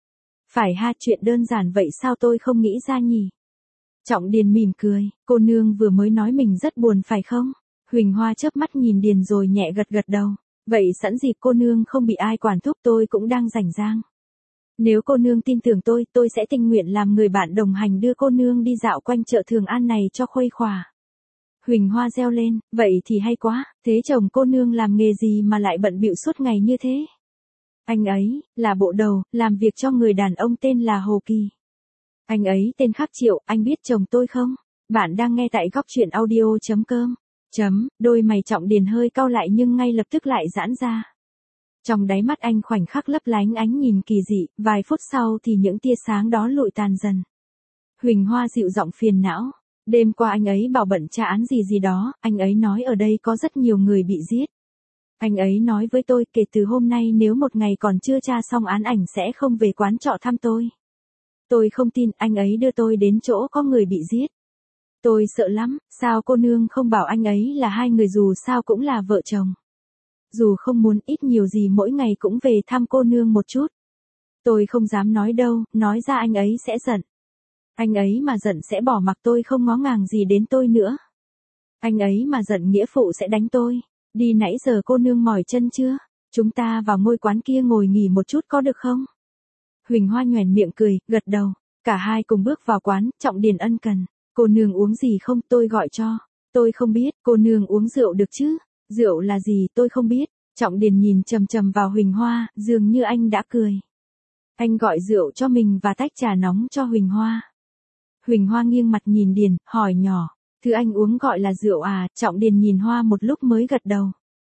Phải ha, chuyện đơn giản vậy sao tôi không nghĩ ra nhỉ? Trọng Điền mỉm cười, cô nương vừa mới nói mình rất buồn phải không? Huỳnh Hoa chớp mắt nhìn Điền rồi nhẹ gật gật đầu. Vậy sẵn dịp cô nương không bị ai quản thúc tôi cũng đang rảnh rang. Nếu cô nương tin tưởng tôi sẽ tình nguyện làm người bạn đồng hành đưa cô nương đi dạo quanh chợ Thường An này cho khuây khỏa. Huỳnh Hoa reo lên, vậy thì hay quá, thế chồng cô nương làm nghề gì mà lại bận bịu suốt ngày như thế? Anh ấy, là bộ đầu, làm việc cho người đàn ông tên là Hồ Kỳ. Anh ấy tên Khắc Triệu, anh biết chồng tôi không? Bạn đang nghe tại góc chuyện audio.com. Đôi mày Trọng Điền hơi cau lại nhưng ngay lập tức lại giãn ra. Trong đáy mắt anh khoảnh khắc lấp lánh ánh nhìn kỳ dị, vài phút sau thì những tia sáng đó lụi tàn dần. Huỳnh Hoa dịu giọng phiền não. Đêm qua anh ấy bảo bận tra án gì đó, anh ấy nói ở đây có rất nhiều người bị giết. Anh ấy nói với tôi kể từ hôm nay nếu một ngày còn chưa tra xong án ảnh sẽ không về quán trọ thăm tôi. Tôi không tin, anh ấy đưa tôi đến chỗ có người bị giết. Tôi sợ lắm, sao cô nương không bảo anh ấy là hai người dù sao cũng là vợ chồng. Dù không muốn ít nhiều gì mỗi ngày cũng về thăm cô nương một chút. Tôi không dám nói đâu, nói ra anh ấy sẽ giận. Anh ấy mà giận sẽ bỏ mặc tôi không ngó ngàng gì đến tôi nữa. Anh ấy mà giận nghĩa phụ sẽ đánh tôi. Đi nãy giờ cô nương mỏi chân chưa? Chúng ta vào ngôi quán kia ngồi nghỉ một chút có được không? Huỳnh Hoa nhoẻn miệng cười, gật đầu. Cả hai cùng bước vào quán, Trọng Điền ân cần. Cô nương uống gì không, tôi gọi cho. Tôi không biết, cô nương uống rượu được chứ? Rượu là gì tôi không biết. Trọng Điền nhìn chằm chằm vào Huỳnh Hoa, dường như anh đã cười. Anh gọi rượu cho mình và tách trà nóng cho Huỳnh Hoa. Huỳnh Hoa nghiêng mặt nhìn Điền, hỏi nhỏ. Thứ anh uống gọi là rượu à? Trọng Điền nhìn Hoa một lúc mới gật đầu.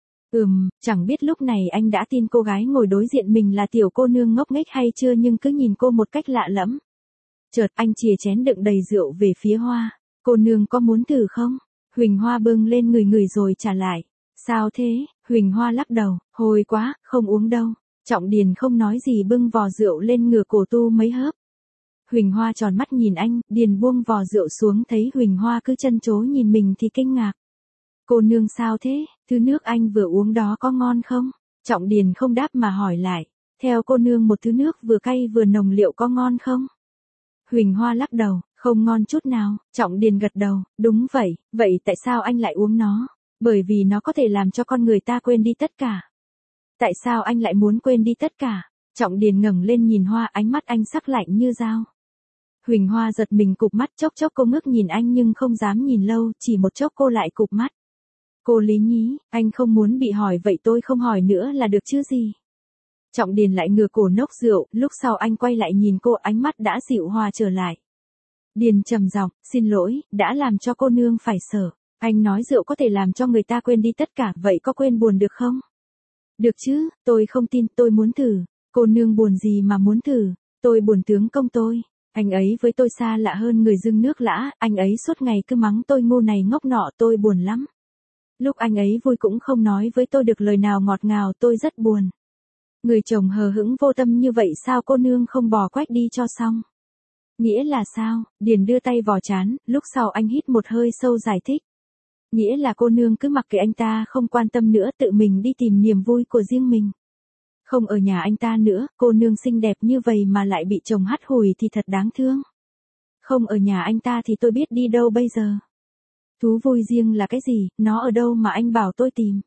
Chẳng biết lúc này anh đã tin cô gái ngồi đối diện mình là tiểu cô nương ngốc nghếch hay chưa nhưng cứ nhìn cô một cách lạ lẫm. Chợt anh chìa chén đựng đầy rượu về phía Hoa. Cô nương có muốn thử không? Huỳnh Hoa bưng lên người rồi trả lại. Sao thế? Huỳnh Hoa lắc đầu, hôi quá, không uống đâu. Trọng Điền không nói gì bưng vò rượu lên ngửa cổ tu mấy hớp. Huỳnh Hoa tròn mắt nhìn anh, Điền buông vò rượu xuống thấy Huỳnh Hoa cứ trân trố nhìn mình thì kinh ngạc. Cô nương sao thế, thứ nước anh vừa uống đó có ngon không? Trọng Điền không đáp mà hỏi lại, theo cô nương một thứ nước vừa cay vừa nồng liệu có ngon không? Huỳnh Hoa lắc đầu, không ngon chút nào. Trọng Điền gật đầu, đúng vậy, vậy tại sao anh lại uống nó? Bởi vì nó có thể làm cho con người ta quên đi tất cả. Tại sao anh lại muốn quên đi tất cả? Trọng Điền ngẩng lên nhìn Hoa, ánh mắt anh sắc lạnh như dao. Huỳnh Hoa giật mình cụp mắt, chốc chốc cô ngước nhìn anh nhưng không dám nhìn lâu, chỉ một chốc cô lại cụp mắt. Cô Lý nhí, anh không muốn bị hỏi vậy tôi không hỏi nữa là được chứ gì. Trọng Điền lại ngửa cổ nốc rượu, lúc sau anh quay lại nhìn cô, ánh mắt đã dịu hòa trở lại. Điền trầm giọng, xin lỗi, đã làm cho cô nương phải sợ. Anh nói rượu có thể làm cho người ta quên đi tất cả, vậy có quên buồn được không? Được chứ, tôi không tin, tôi muốn thử. Cô nương buồn gì mà muốn thử? Tôi buồn tướng công tôi. Anh ấy với tôi xa lạ hơn người dưng nước lã, anh ấy suốt ngày cứ mắng tôi ngu này ngốc nọ, tôi buồn lắm. Lúc anh ấy vui cũng không nói với tôi được lời nào ngọt ngào, tôi rất buồn. Người chồng hờ hững vô tâm như vậy sao cô nương không bò quách đi cho xong? Nghĩa là sao? Điền đưa tay vò trán, lúc sau anh hít một hơi sâu giải thích. Nghĩa là cô nương cứ mặc kệ anh ta không quan tâm nữa, tự mình đi tìm niềm vui của riêng mình. Không ở nhà anh ta nữa, cô nương xinh đẹp như vậy mà lại bị chồng hắt hủi thì thật đáng thương. Không ở nhà anh ta thì tôi biết đi đâu bây giờ. Thú vui riêng là cái gì, nó ở đâu mà anh bảo tôi tìm?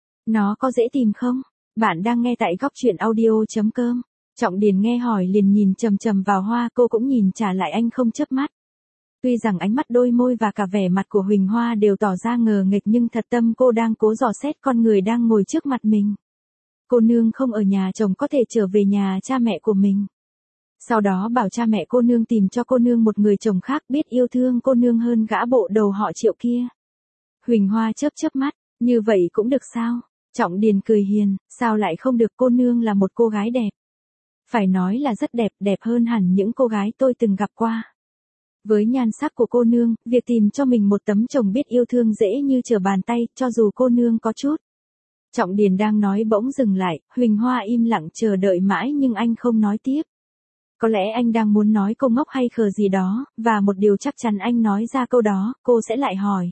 Nó có dễ tìm không? Bạn đang nghe tại góc chuyện audio.com. Trọng Điền nghe hỏi liền nhìn chằm chằm vào Hoa, cô cũng nhìn trả lại anh không chớp mắt. Tuy rằng ánh mắt, đôi môi và cả vẻ mặt của Huỳnh Hoa đều tỏ ra ngờ nghệch nhưng thật tâm cô đang cố dò xét con người đang ngồi trước mặt mình. Cô nương không ở nhà chồng có thể trở về nhà cha mẹ của mình. Sau đó bảo cha mẹ cô nương tìm cho cô nương một người chồng khác biết yêu thương cô nương hơn gã bộ đầu họ Triệu kia. Huỳnh Hoa chớp chớp mắt, như vậy cũng được sao? Trọng Điền cười hiền, sao lại không được, cô nương là một cô gái đẹp. Phải nói là rất đẹp, đẹp hơn hẳn những cô gái tôi từng gặp qua. Với nhan sắc của cô nương, việc tìm cho mình một tấm chồng biết yêu thương dễ như trở bàn tay, cho dù cô nương có chút. Trọng Điền đang nói bỗng dừng lại, Huỳnh Hoa im lặng chờ đợi mãi nhưng anh không nói tiếp. Có lẽ anh đang muốn nói cô ngốc hay khờ gì đó, và một điều chắc chắn anh nói ra câu đó, cô sẽ lại hỏi.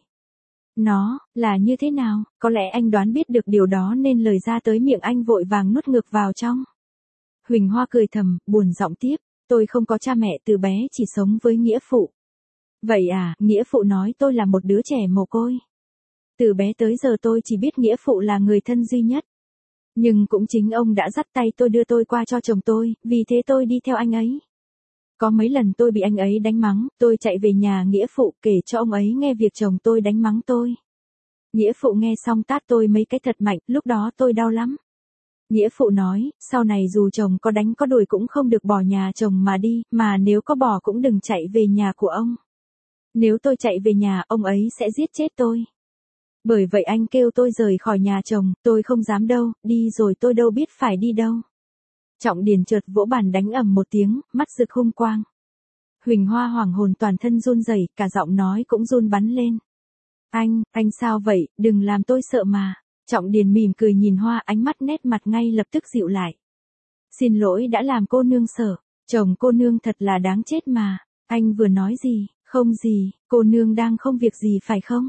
Nó, là như thế nào? Có lẽ anh đoán biết được điều đó nên lời ra tới miệng anh vội vàng nuốt ngược vào trong. Huỳnh Hoa cười thầm, buồn giọng tiếp. Tôi không có cha mẹ, từ bé chỉ sống với nghĩa phụ. Vậy à, nghĩa phụ nói tôi là một đứa trẻ mồ côi. Từ bé tới giờ tôi chỉ biết nghĩa phụ là người thân duy nhất. Nhưng cũng chính ông đã dắt tay tôi đưa tôi qua cho chồng tôi, vì thế tôi đi theo anh ấy. Có mấy lần tôi bị anh ấy đánh mắng, tôi chạy về nhà nghĩa phụ kể cho ông ấy nghe việc chồng tôi đánh mắng tôi. Nghĩa phụ nghe xong tát tôi mấy cái thật mạnh, lúc đó tôi đau lắm. Nghĩa phụ nói, sau này dù chồng có đánh có đuổi cũng không được bỏ nhà chồng mà đi, mà nếu có bỏ cũng đừng chạy về nhà của ông. Nếu tôi chạy về nhà, ông ấy sẽ giết chết tôi. Bởi vậy anh kêu tôi rời khỏi nhà chồng, tôi không dám đâu, đi rồi tôi đâu biết phải đi đâu. Trọng Điền chợt vỗ bàn đánh ầm một tiếng, mắt rực hung quang. Huỳnh Hoa hoảng hồn toàn thân run rẩy, cả giọng nói cũng run bắn lên. Anh sao vậy, đừng làm tôi sợ mà. Trọng Điền mỉm cười nhìn Hoa, ánh mắt nét mặt ngay lập tức dịu lại. Xin lỗi đã làm cô nương sợ, chồng cô nương thật là đáng chết mà. Anh vừa nói gì, không gì, cô nương đang không việc gì phải không?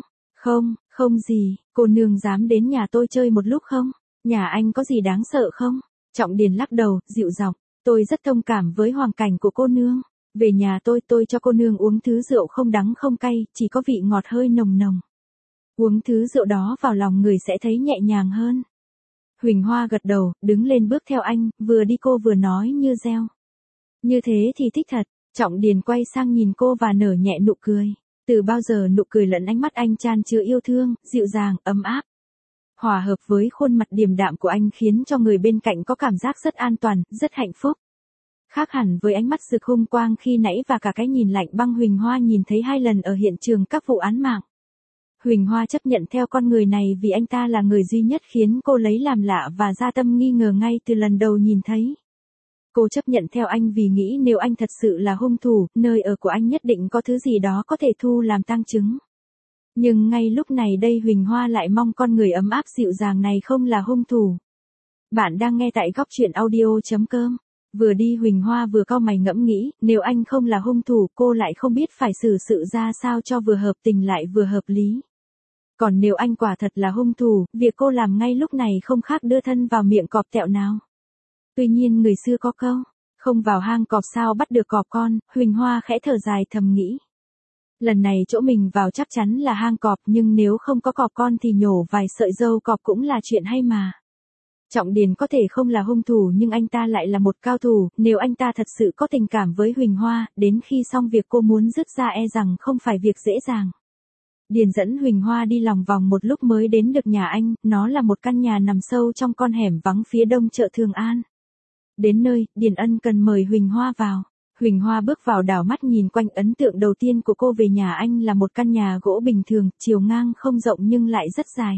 Không gì, cô nương dám đến nhà tôi chơi một lúc không? Nhà anh có gì đáng sợ không? Trọng Điền lắc đầu, dịu giọng, tôi rất thông cảm với hoàn cảnh của cô nương. Về nhà tôi cho cô nương uống thứ rượu không đắng không cay, chỉ có vị ngọt hơi nồng nồng. Uống thứ rượu đó vào lòng người sẽ thấy nhẹ nhàng hơn. Huỳnh Hoa gật đầu, đứng lên bước theo anh, vừa đi cô vừa nói như reo. Như thế thì thích thật. Trọng Điền quay sang nhìn cô và nở nhẹ nụ cười. Từ bao giờ nụ cười lẫn ánh mắt anh chan chứa yêu thương, dịu dàng, ấm áp. Hòa hợp với khuôn mặt điềm đạm của anh khiến cho người bên cạnh có cảm giác rất an toàn, rất hạnh phúc. Khác hẳn với ánh mắt rực hung quang khi nãy và cả cái nhìn lạnh băng Huỳnh Hoa nhìn thấy 2 lần ở hiện trường các vụ án mạng. Huỳnh Hoa chấp nhận theo con người này vì anh ta là người duy nhất khiến cô lấy làm lạ và ra tâm nghi ngờ ngay từ lần đầu nhìn thấy. Cô chấp nhận theo anh vì nghĩ nếu anh thật sự là hung thủ, nơi ở của anh nhất định có thứ gì đó có thể thu làm tang chứng. Nhưng ngay lúc này đây Huỳnh Hoa lại mong con người ấm áp dịu dàng này không là hung thủ. Bạn đang nghe tại góc truyện audio.com. Vừa đi Huỳnh Hoa vừa cau mày ngẫm nghĩ, nếu anh không là hung thủ cô lại không biết phải xử sự ra sao cho vừa hợp tình lại vừa hợp lý. Còn nếu anh quả thật là hung thủ, việc cô làm ngay lúc này không khác đưa thân vào miệng cọp tẹo nào. Tuy nhiên người xưa có câu, không vào hang cọp sao bắt được cọp con, Huỳnh Hoa khẽ thở dài thầm nghĩ. Lần này chỗ mình vào chắc chắn là hang cọp nhưng nếu không có cọp con thì nhổ vài sợi râu cọp cũng là chuyện hay mà. Trọng Điền có thể không là hung thủ nhưng anh ta lại là một cao thủ, nếu anh ta thật sự có tình cảm với Huỳnh Hoa, đến khi xong việc cô muốn dứt ra e rằng không phải việc dễ dàng. Điền dẫn Huỳnh Hoa đi lòng vòng một lúc mới đến được nhà anh, nó là một căn nhà nằm sâu trong con hẻm vắng phía đông chợ Thường An. Đến nơi, Điền ân cần mời Huỳnh Hoa vào. Huỳnh Hoa bước vào đảo mắt nhìn quanh, ấn tượng đầu tiên của cô về nhà anh là một căn nhà gỗ bình thường, chiều ngang không rộng nhưng lại rất dài.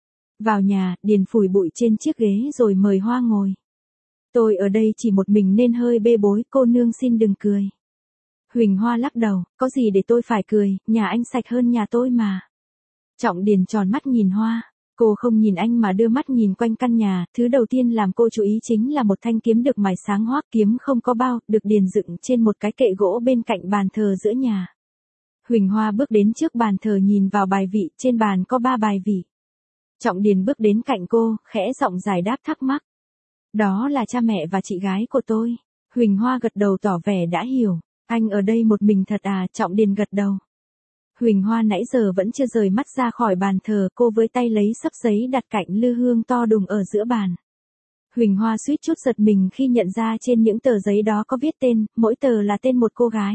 Vào nhà, Điền phủi bụi trên chiếc ghế rồi mời Hoa ngồi. Tôi ở đây chỉ một mình nên hơi bê bối, cô nương xin đừng cười. Huỳnh Hoa lắc đầu, có gì để tôi phải cười, nhà anh sạch hơn nhà tôi mà. Trọng Điền tròn mắt nhìn Hoa. Cô không nhìn anh mà đưa mắt nhìn quanh căn nhà, thứ đầu tiên làm cô chú ý chính là một thanh kiếm được mài sáng hoác, kiếm không có bao, được Điền dựng trên một cái kệ gỗ bên cạnh bàn thờ giữa nhà. Huỳnh Hoa bước đến trước bàn thờ nhìn vào bài vị, trên bàn có 3 bài vị. Trọng Điền bước đến cạnh cô, khẽ giọng giải đáp thắc mắc. Đó là cha mẹ và chị gái của tôi. Huỳnh Hoa gật đầu tỏ vẻ đã hiểu. Anh ở đây một mình thật à? Trọng Điền gật đầu. Huỳnh Hoa nãy giờ vẫn chưa rời mắt ra khỏi bàn thờ, cô với tay lấy xấp giấy đặt cạnh lư hương to đùng ở giữa bàn. Huỳnh Hoa suýt chút giật mình khi nhận ra trên những tờ giấy đó có viết tên, mỗi tờ là tên một cô gái.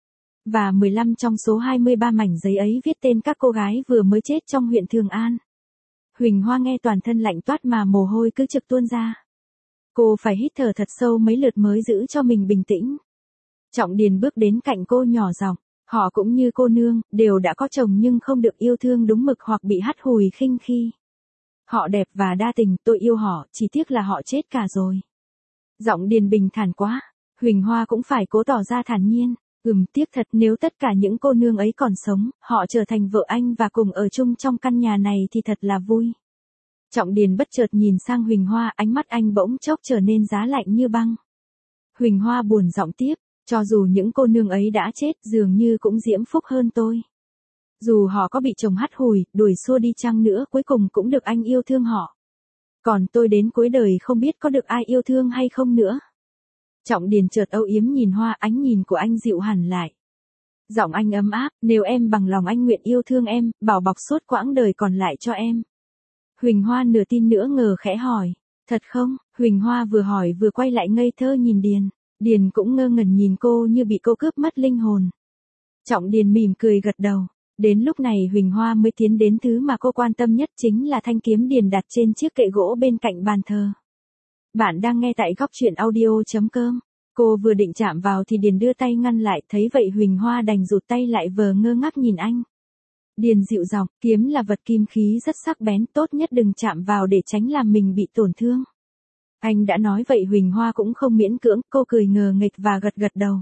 Và 15 trong số 23 mảnh giấy ấy viết tên các cô gái vừa mới chết trong huyện Thường An. Huỳnh Hoa nghe toàn thân lạnh toát mà mồ hôi cứ trực tuôn ra. Cô phải hít thở thật sâu mấy lượt mới giữ cho mình bình tĩnh. Trọng Điền bước đến cạnh cô nhỏ giọng. Họ cũng như cô nương, đều đã có chồng nhưng không được yêu thương đúng mực hoặc bị hắt hủi khinh khi. Họ đẹp và đa tình, tôi yêu họ, chỉ tiếc là họ chết cả rồi. Giọng Điền bình thản quá, Huỳnh Hoa cũng phải cố tỏ ra thản nhiên. Tiếc thật, nếu tất cả những cô nương ấy còn sống, họ trở thành vợ anh và cùng ở chung trong căn nhà này thì thật là vui. Trọng Điền bất chợt nhìn sang Huỳnh Hoa, ánh mắt anh bỗng chốc trở nên giá lạnh như băng. Huỳnh Hoa buồn giọng tiếp. Cho dù những cô nương ấy đã chết dường như cũng diễm phúc hơn tôi. Dù họ có bị chồng hắt hủi, đuổi xua đi chăng nữa cuối cùng cũng được anh yêu thương họ. Còn tôi đến cuối đời không biết có được ai yêu thương hay không nữa. Trọng Điền chợt âu yếm nhìn Hoa, ánh nhìn của anh dịu hẳn lại. Giọng anh ấm áp, nếu em bằng lòng anh nguyện yêu thương em, bảo bọc suốt quãng đời còn lại cho em. Huỳnh Hoa nửa tin nửa ngờ khẽ hỏi. Thật không? Huỳnh Hoa vừa hỏi vừa quay lại ngây thơ nhìn Điền. Điền cũng ngơ ngẩn nhìn cô như bị cô cướp mất linh hồn. Trọng Điền mỉm cười gật đầu. Đến lúc này Huỳnh Hoa mới tiến đến thứ mà cô quan tâm nhất, chính là thanh kiếm Điền đặt trên chiếc kệ gỗ bên cạnh bàn thờ. Bạn đang nghe tại góc truyện audio.com. Cô vừa định chạm vào thì Điền đưa tay ngăn lại, thấy vậy Huỳnh Hoa đành rụt tay lại vờ ngơ ngác nhìn anh. Điền dịu giọng, kiếm là vật kim khí rất sắc bén, tốt nhất đừng chạm vào để tránh làm mình bị tổn thương. Anh đã nói vậy Huỳnh Hoa cũng không miễn cưỡng, cô cười ngờ nghịch và gật gật đầu.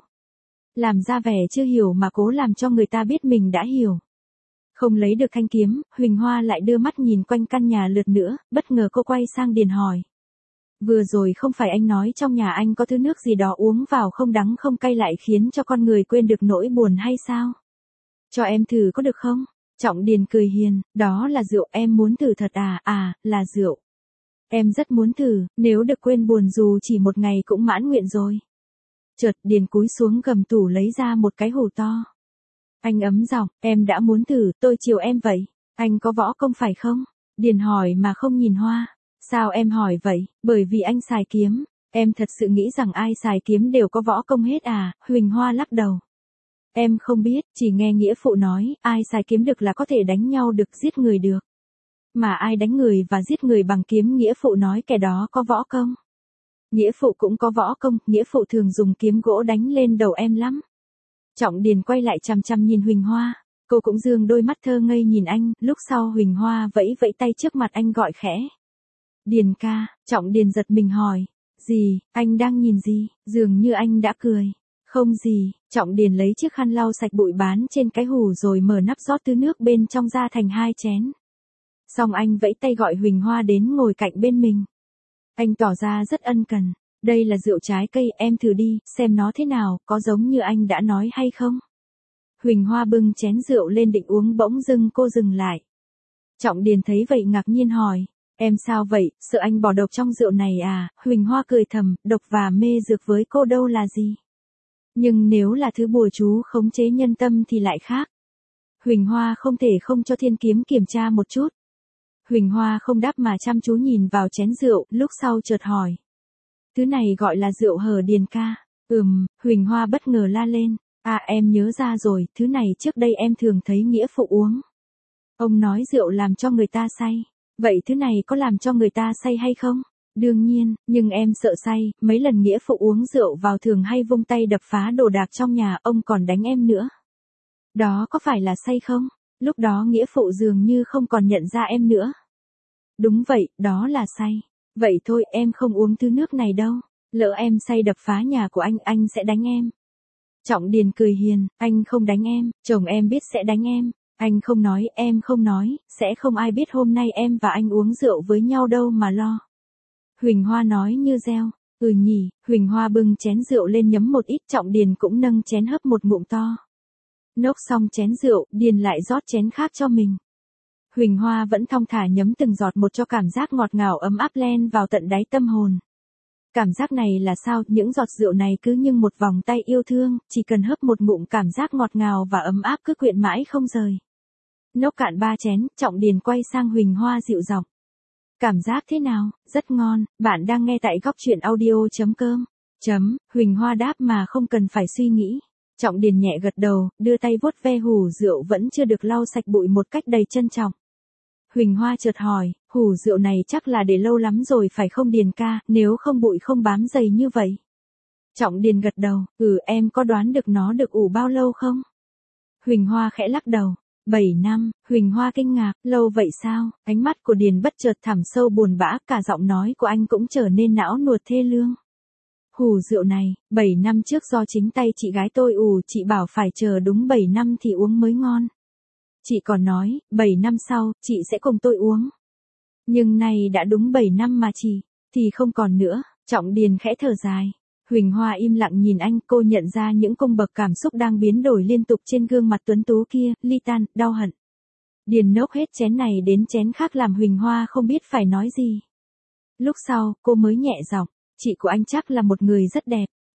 Làm ra vẻ chưa hiểu mà cố làm cho người ta biết mình đã hiểu. Không lấy được thanh kiếm, Huỳnh Hoa lại đưa mắt nhìn quanh căn nhà lượt nữa, bất ngờ cô quay sang Điền hỏi. Vừa rồi không phải anh nói trong nhà anh có thứ nước gì đó uống vào không đắng không cay lại khiến cho con người quên được nỗi buồn hay sao? Cho em thử có được không? Trọng Điền cười hiền, đó là rượu, em muốn thử thật à? À, là rượu. Em rất muốn thử, nếu được quên buồn dù chỉ một ngày cũng mãn nguyện rồi. Chợt Điền cúi xuống gầm tủ lấy ra một cái hũ to. Anh ấm giọng, em đã muốn thử, tôi chiều em vậy. Anh có võ công phải không? Điền hỏi mà không nhìn Hoa. Sao em hỏi vậy? Bởi vì anh xài kiếm. Em thật sự nghĩ rằng ai xài kiếm đều có võ công hết à? Huỳnh Hoa lắc đầu. Em không biết, chỉ nghe nghĩa phụ nói, ai xài kiếm được là có thể đánh nhau được, giết người được. Mà ai đánh người và giết người bằng kiếm, nghĩa phụ nói kẻ đó có võ công. Nghĩa phụ cũng có võ công, nghĩa phụ thường dùng kiếm gỗ đánh lên đầu em lắm. Trọng Điền quay lại chằm chằm nhìn Huỳnh Hoa, cô cũng dương đôi mắt thơ ngây nhìn anh, lúc sau Huỳnh Hoa vẫy vẫy tay trước mặt anh gọi khẽ. Điền ca, Trọng Điền giật mình hỏi, gì, anh đang nhìn gì, dường như anh đã cười. Không gì, Trọng Điền lấy chiếc khăn lau sạch bụi bám trên cái hũ rồi mở nắp rót thứ nước bên trong ra thành 2 chén. Xong anh vẫy tay gọi Huỳnh Hoa đến ngồi cạnh bên mình. Anh tỏ ra rất ân cần. Đây là rượu trái cây, em thử đi, xem nó thế nào, có giống như anh đã nói hay không? Huỳnh Hoa bưng chén rượu lên định uống, bỗng dưng cô dừng lại. Trọng Điền thấy vậy ngạc nhiên hỏi, em sao vậy, sợ anh bỏ độc trong rượu này à? Huỳnh Hoa cười thầm, độc và mê dược với cô đâu là gì. Nhưng nếu là thứ bùa chú khống chế nhân tâm thì lại khác. Huỳnh Hoa không thể không cho Thiên Kiếm kiểm tra một chút. Huỳnh Hoa không đáp mà chăm chú nhìn vào chén rượu, lúc sau chợt hỏi. Thứ này gọi là rượu hờ Điền ca. Huỳnh Hoa bất ngờ la lên. À em nhớ ra rồi, thứ này trước đây em thường thấy nghĩa phụ uống. Ông nói rượu làm cho người ta say. Vậy thứ này có làm cho người ta say hay không? Đương nhiên, nhưng em sợ say, mấy lần nghĩa phụ uống rượu vào thường hay vung tay đập phá đồ đạc trong nhà, ông còn đánh em nữa. Đó có phải là say không? Lúc đó nghĩa phụ dường như không còn nhận ra em nữa. Đúng vậy, đó là say. Vậy thôi, em không uống thứ nước này đâu. Lỡ em say đập phá nhà của anh sẽ đánh em. Trọng Điền cười hiền, anh không đánh em, chồng em biết sẽ đánh em. Anh không nói, em không nói, sẽ không ai biết hôm nay em và anh uống rượu với nhau đâu mà lo. Huỳnh Hoa nói như reo. Nhỉ, Huỳnh Hoa bưng chén rượu lên nhấm một ít, Trọng Điền cũng nâng chén hấp một ngụm to. Nốc xong chén rượu, Điền lại rót chén khác cho mình. Huỳnh Hoa vẫn thong thả nhấm từng giọt một cho cảm giác ngọt ngào ấm áp len vào tận đáy tâm hồn. Cảm giác này là sao, những giọt rượu này cứ như một vòng tay yêu thương, chỉ cần hấp một ngụm cảm giác ngọt ngào và ấm áp cứ quyện mãi không rời. Nốc cạn 3 chén, Trọng Điền quay sang Huỳnh Hoa dịu giọng. Cảm giác thế nào? Rất ngon, bạn đang nghe tại góc truyện audio.com. Huỳnh Hoa đáp mà không cần phải suy nghĩ. Trọng Điền nhẹ gật đầu, đưa tay vuốt ve hũ rượu vẫn chưa được lau sạch bụi một cách đầy trân trọng. Huỳnh Hoa chợt hỏi, hũ rượu này chắc là để lâu lắm rồi phải không Điền ca, nếu không bụi không bám dày như vậy. Trọng Điền gật đầu, em có đoán được nó được ủ bao lâu không? Huỳnh Hoa khẽ lắc đầu. 7 năm, Huỳnh Hoa kinh ngạc, lâu vậy sao? Ánh mắt của Điền bất chợt thẳm sâu buồn bã, cả giọng nói của anh cũng trở nên não nuột thê lương. Hũ rượu này, 7 năm trước do chính tay chị gái tôi ủ, chị bảo phải chờ đúng 7 năm thì uống mới ngon. Chị còn nói, 7 năm sau, chị sẽ cùng tôi uống. Nhưng nay đã đúng 7 năm mà thì không còn nữa. Trọng Điền khẽ thở dài. Huỳnh Hoa im lặng nhìn anh, cô nhận ra những cung bậc cảm xúc đang biến đổi liên tục trên gương mặt tuấn tú kia, ly tan, đau hận. Điền nốc hết chén này đến chén khác làm Huỳnh Hoa không biết phải nói gì. Lúc sau, cô mới nhẹ giọng, chị của anh chắc là một người rất đẹp.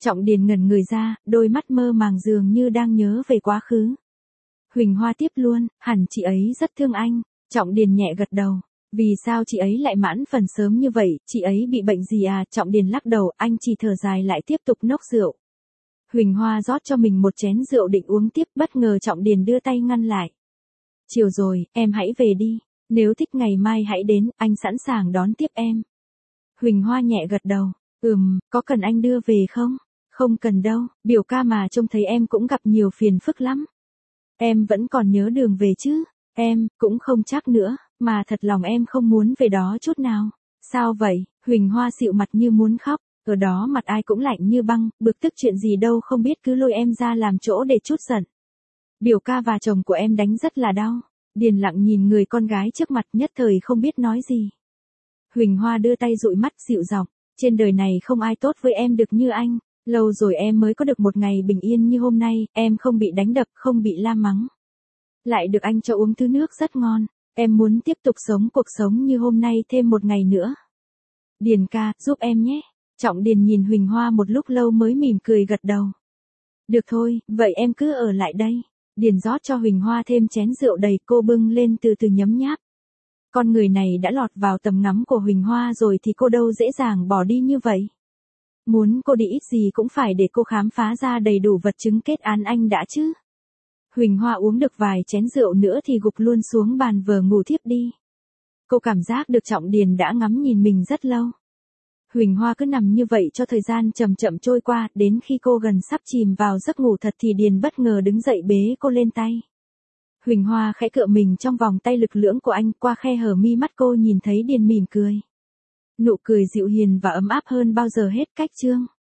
Trọng Điền ngẩn người ra, đôi mắt mơ màng dường như đang nhớ về quá khứ. Huỳnh Hoa tiếp luôn, hẳn chị ấy rất thương anh. Trọng Điền nhẹ gật đầu. Vì sao chị ấy lại mãn phần sớm như vậy, chị ấy bị bệnh gì à? Trọng Điền lắc đầu, anh chỉ thở dài lại tiếp tục nốc rượu. Huỳnh Hoa rót cho mình một chén rượu định uống tiếp, bất ngờ Trọng Điền đưa tay ngăn lại. Chiều rồi, em hãy về đi. Nếu thích ngày mai hãy đến, anh sẵn sàng đón tiếp em. Huỳnh Hoa nhẹ gật đầu. Có cần anh đưa về không? Không cần đâu, biểu ca mà trông thấy em cũng gặp nhiều phiền phức lắm. Em vẫn còn nhớ đường về chứ? Em, cũng không chắc nữa, mà thật lòng em không muốn về đó chút nào. Sao vậy? Huỳnh Hoa xịu mặt như muốn khóc, ở đó mặt ai cũng lạnh như băng, bực tức chuyện gì đâu không biết cứ lôi em ra làm chỗ để trút giận. Biểu ca và chồng của em đánh rất là đau. Điền Lặng nhìn người con gái trước mặt nhất thời không biết nói gì. Huỳnh Hoa đưa tay dụi mắt dịu giọng, trên đời này không ai tốt với em được như anh. Lâu rồi em mới có được một ngày bình yên như hôm nay, em không bị đánh đập, không bị la mắng. Lại được anh cho uống thứ nước rất ngon, em muốn tiếp tục sống cuộc sống như hôm nay thêm một ngày nữa. Điền ca, giúp em nhé. Trọng Điền nhìn Huỳnh Hoa một lúc lâu mới mỉm cười gật đầu. Được thôi, vậy em cứ ở lại đây. Điền rót cho Huỳnh Hoa thêm chén rượu đầy, cô bưng lên từ từ nhấm nháp. Con người này đã lọt vào tầm ngắm của Huỳnh Hoa rồi thì cô đâu dễ dàng bỏ đi như vậy. Muốn cô đi ít gì cũng phải để cô khám phá ra đầy đủ vật chứng kết án anh đã chứ. Huỳnh Hoa uống được vài chén rượu nữa thì gục luôn xuống bàn vờ ngủ thiếp đi. Cô cảm giác được Trọng Điền đã ngắm nhìn mình rất lâu. Huỳnh Hoa cứ nằm như vậy cho thời gian chậm chậm trôi qua, đến khi cô gần sắp chìm vào giấc ngủ thật thì Điền bất ngờ đứng dậy bế cô lên tay. Huỳnh Hoa khẽ cựa mình trong vòng tay lực lưỡng của anh, qua khe hở mi mắt cô nhìn thấy Điền mỉm cười. Nụ cười dịu hiền và ấm áp hơn bao giờ hết cách chương.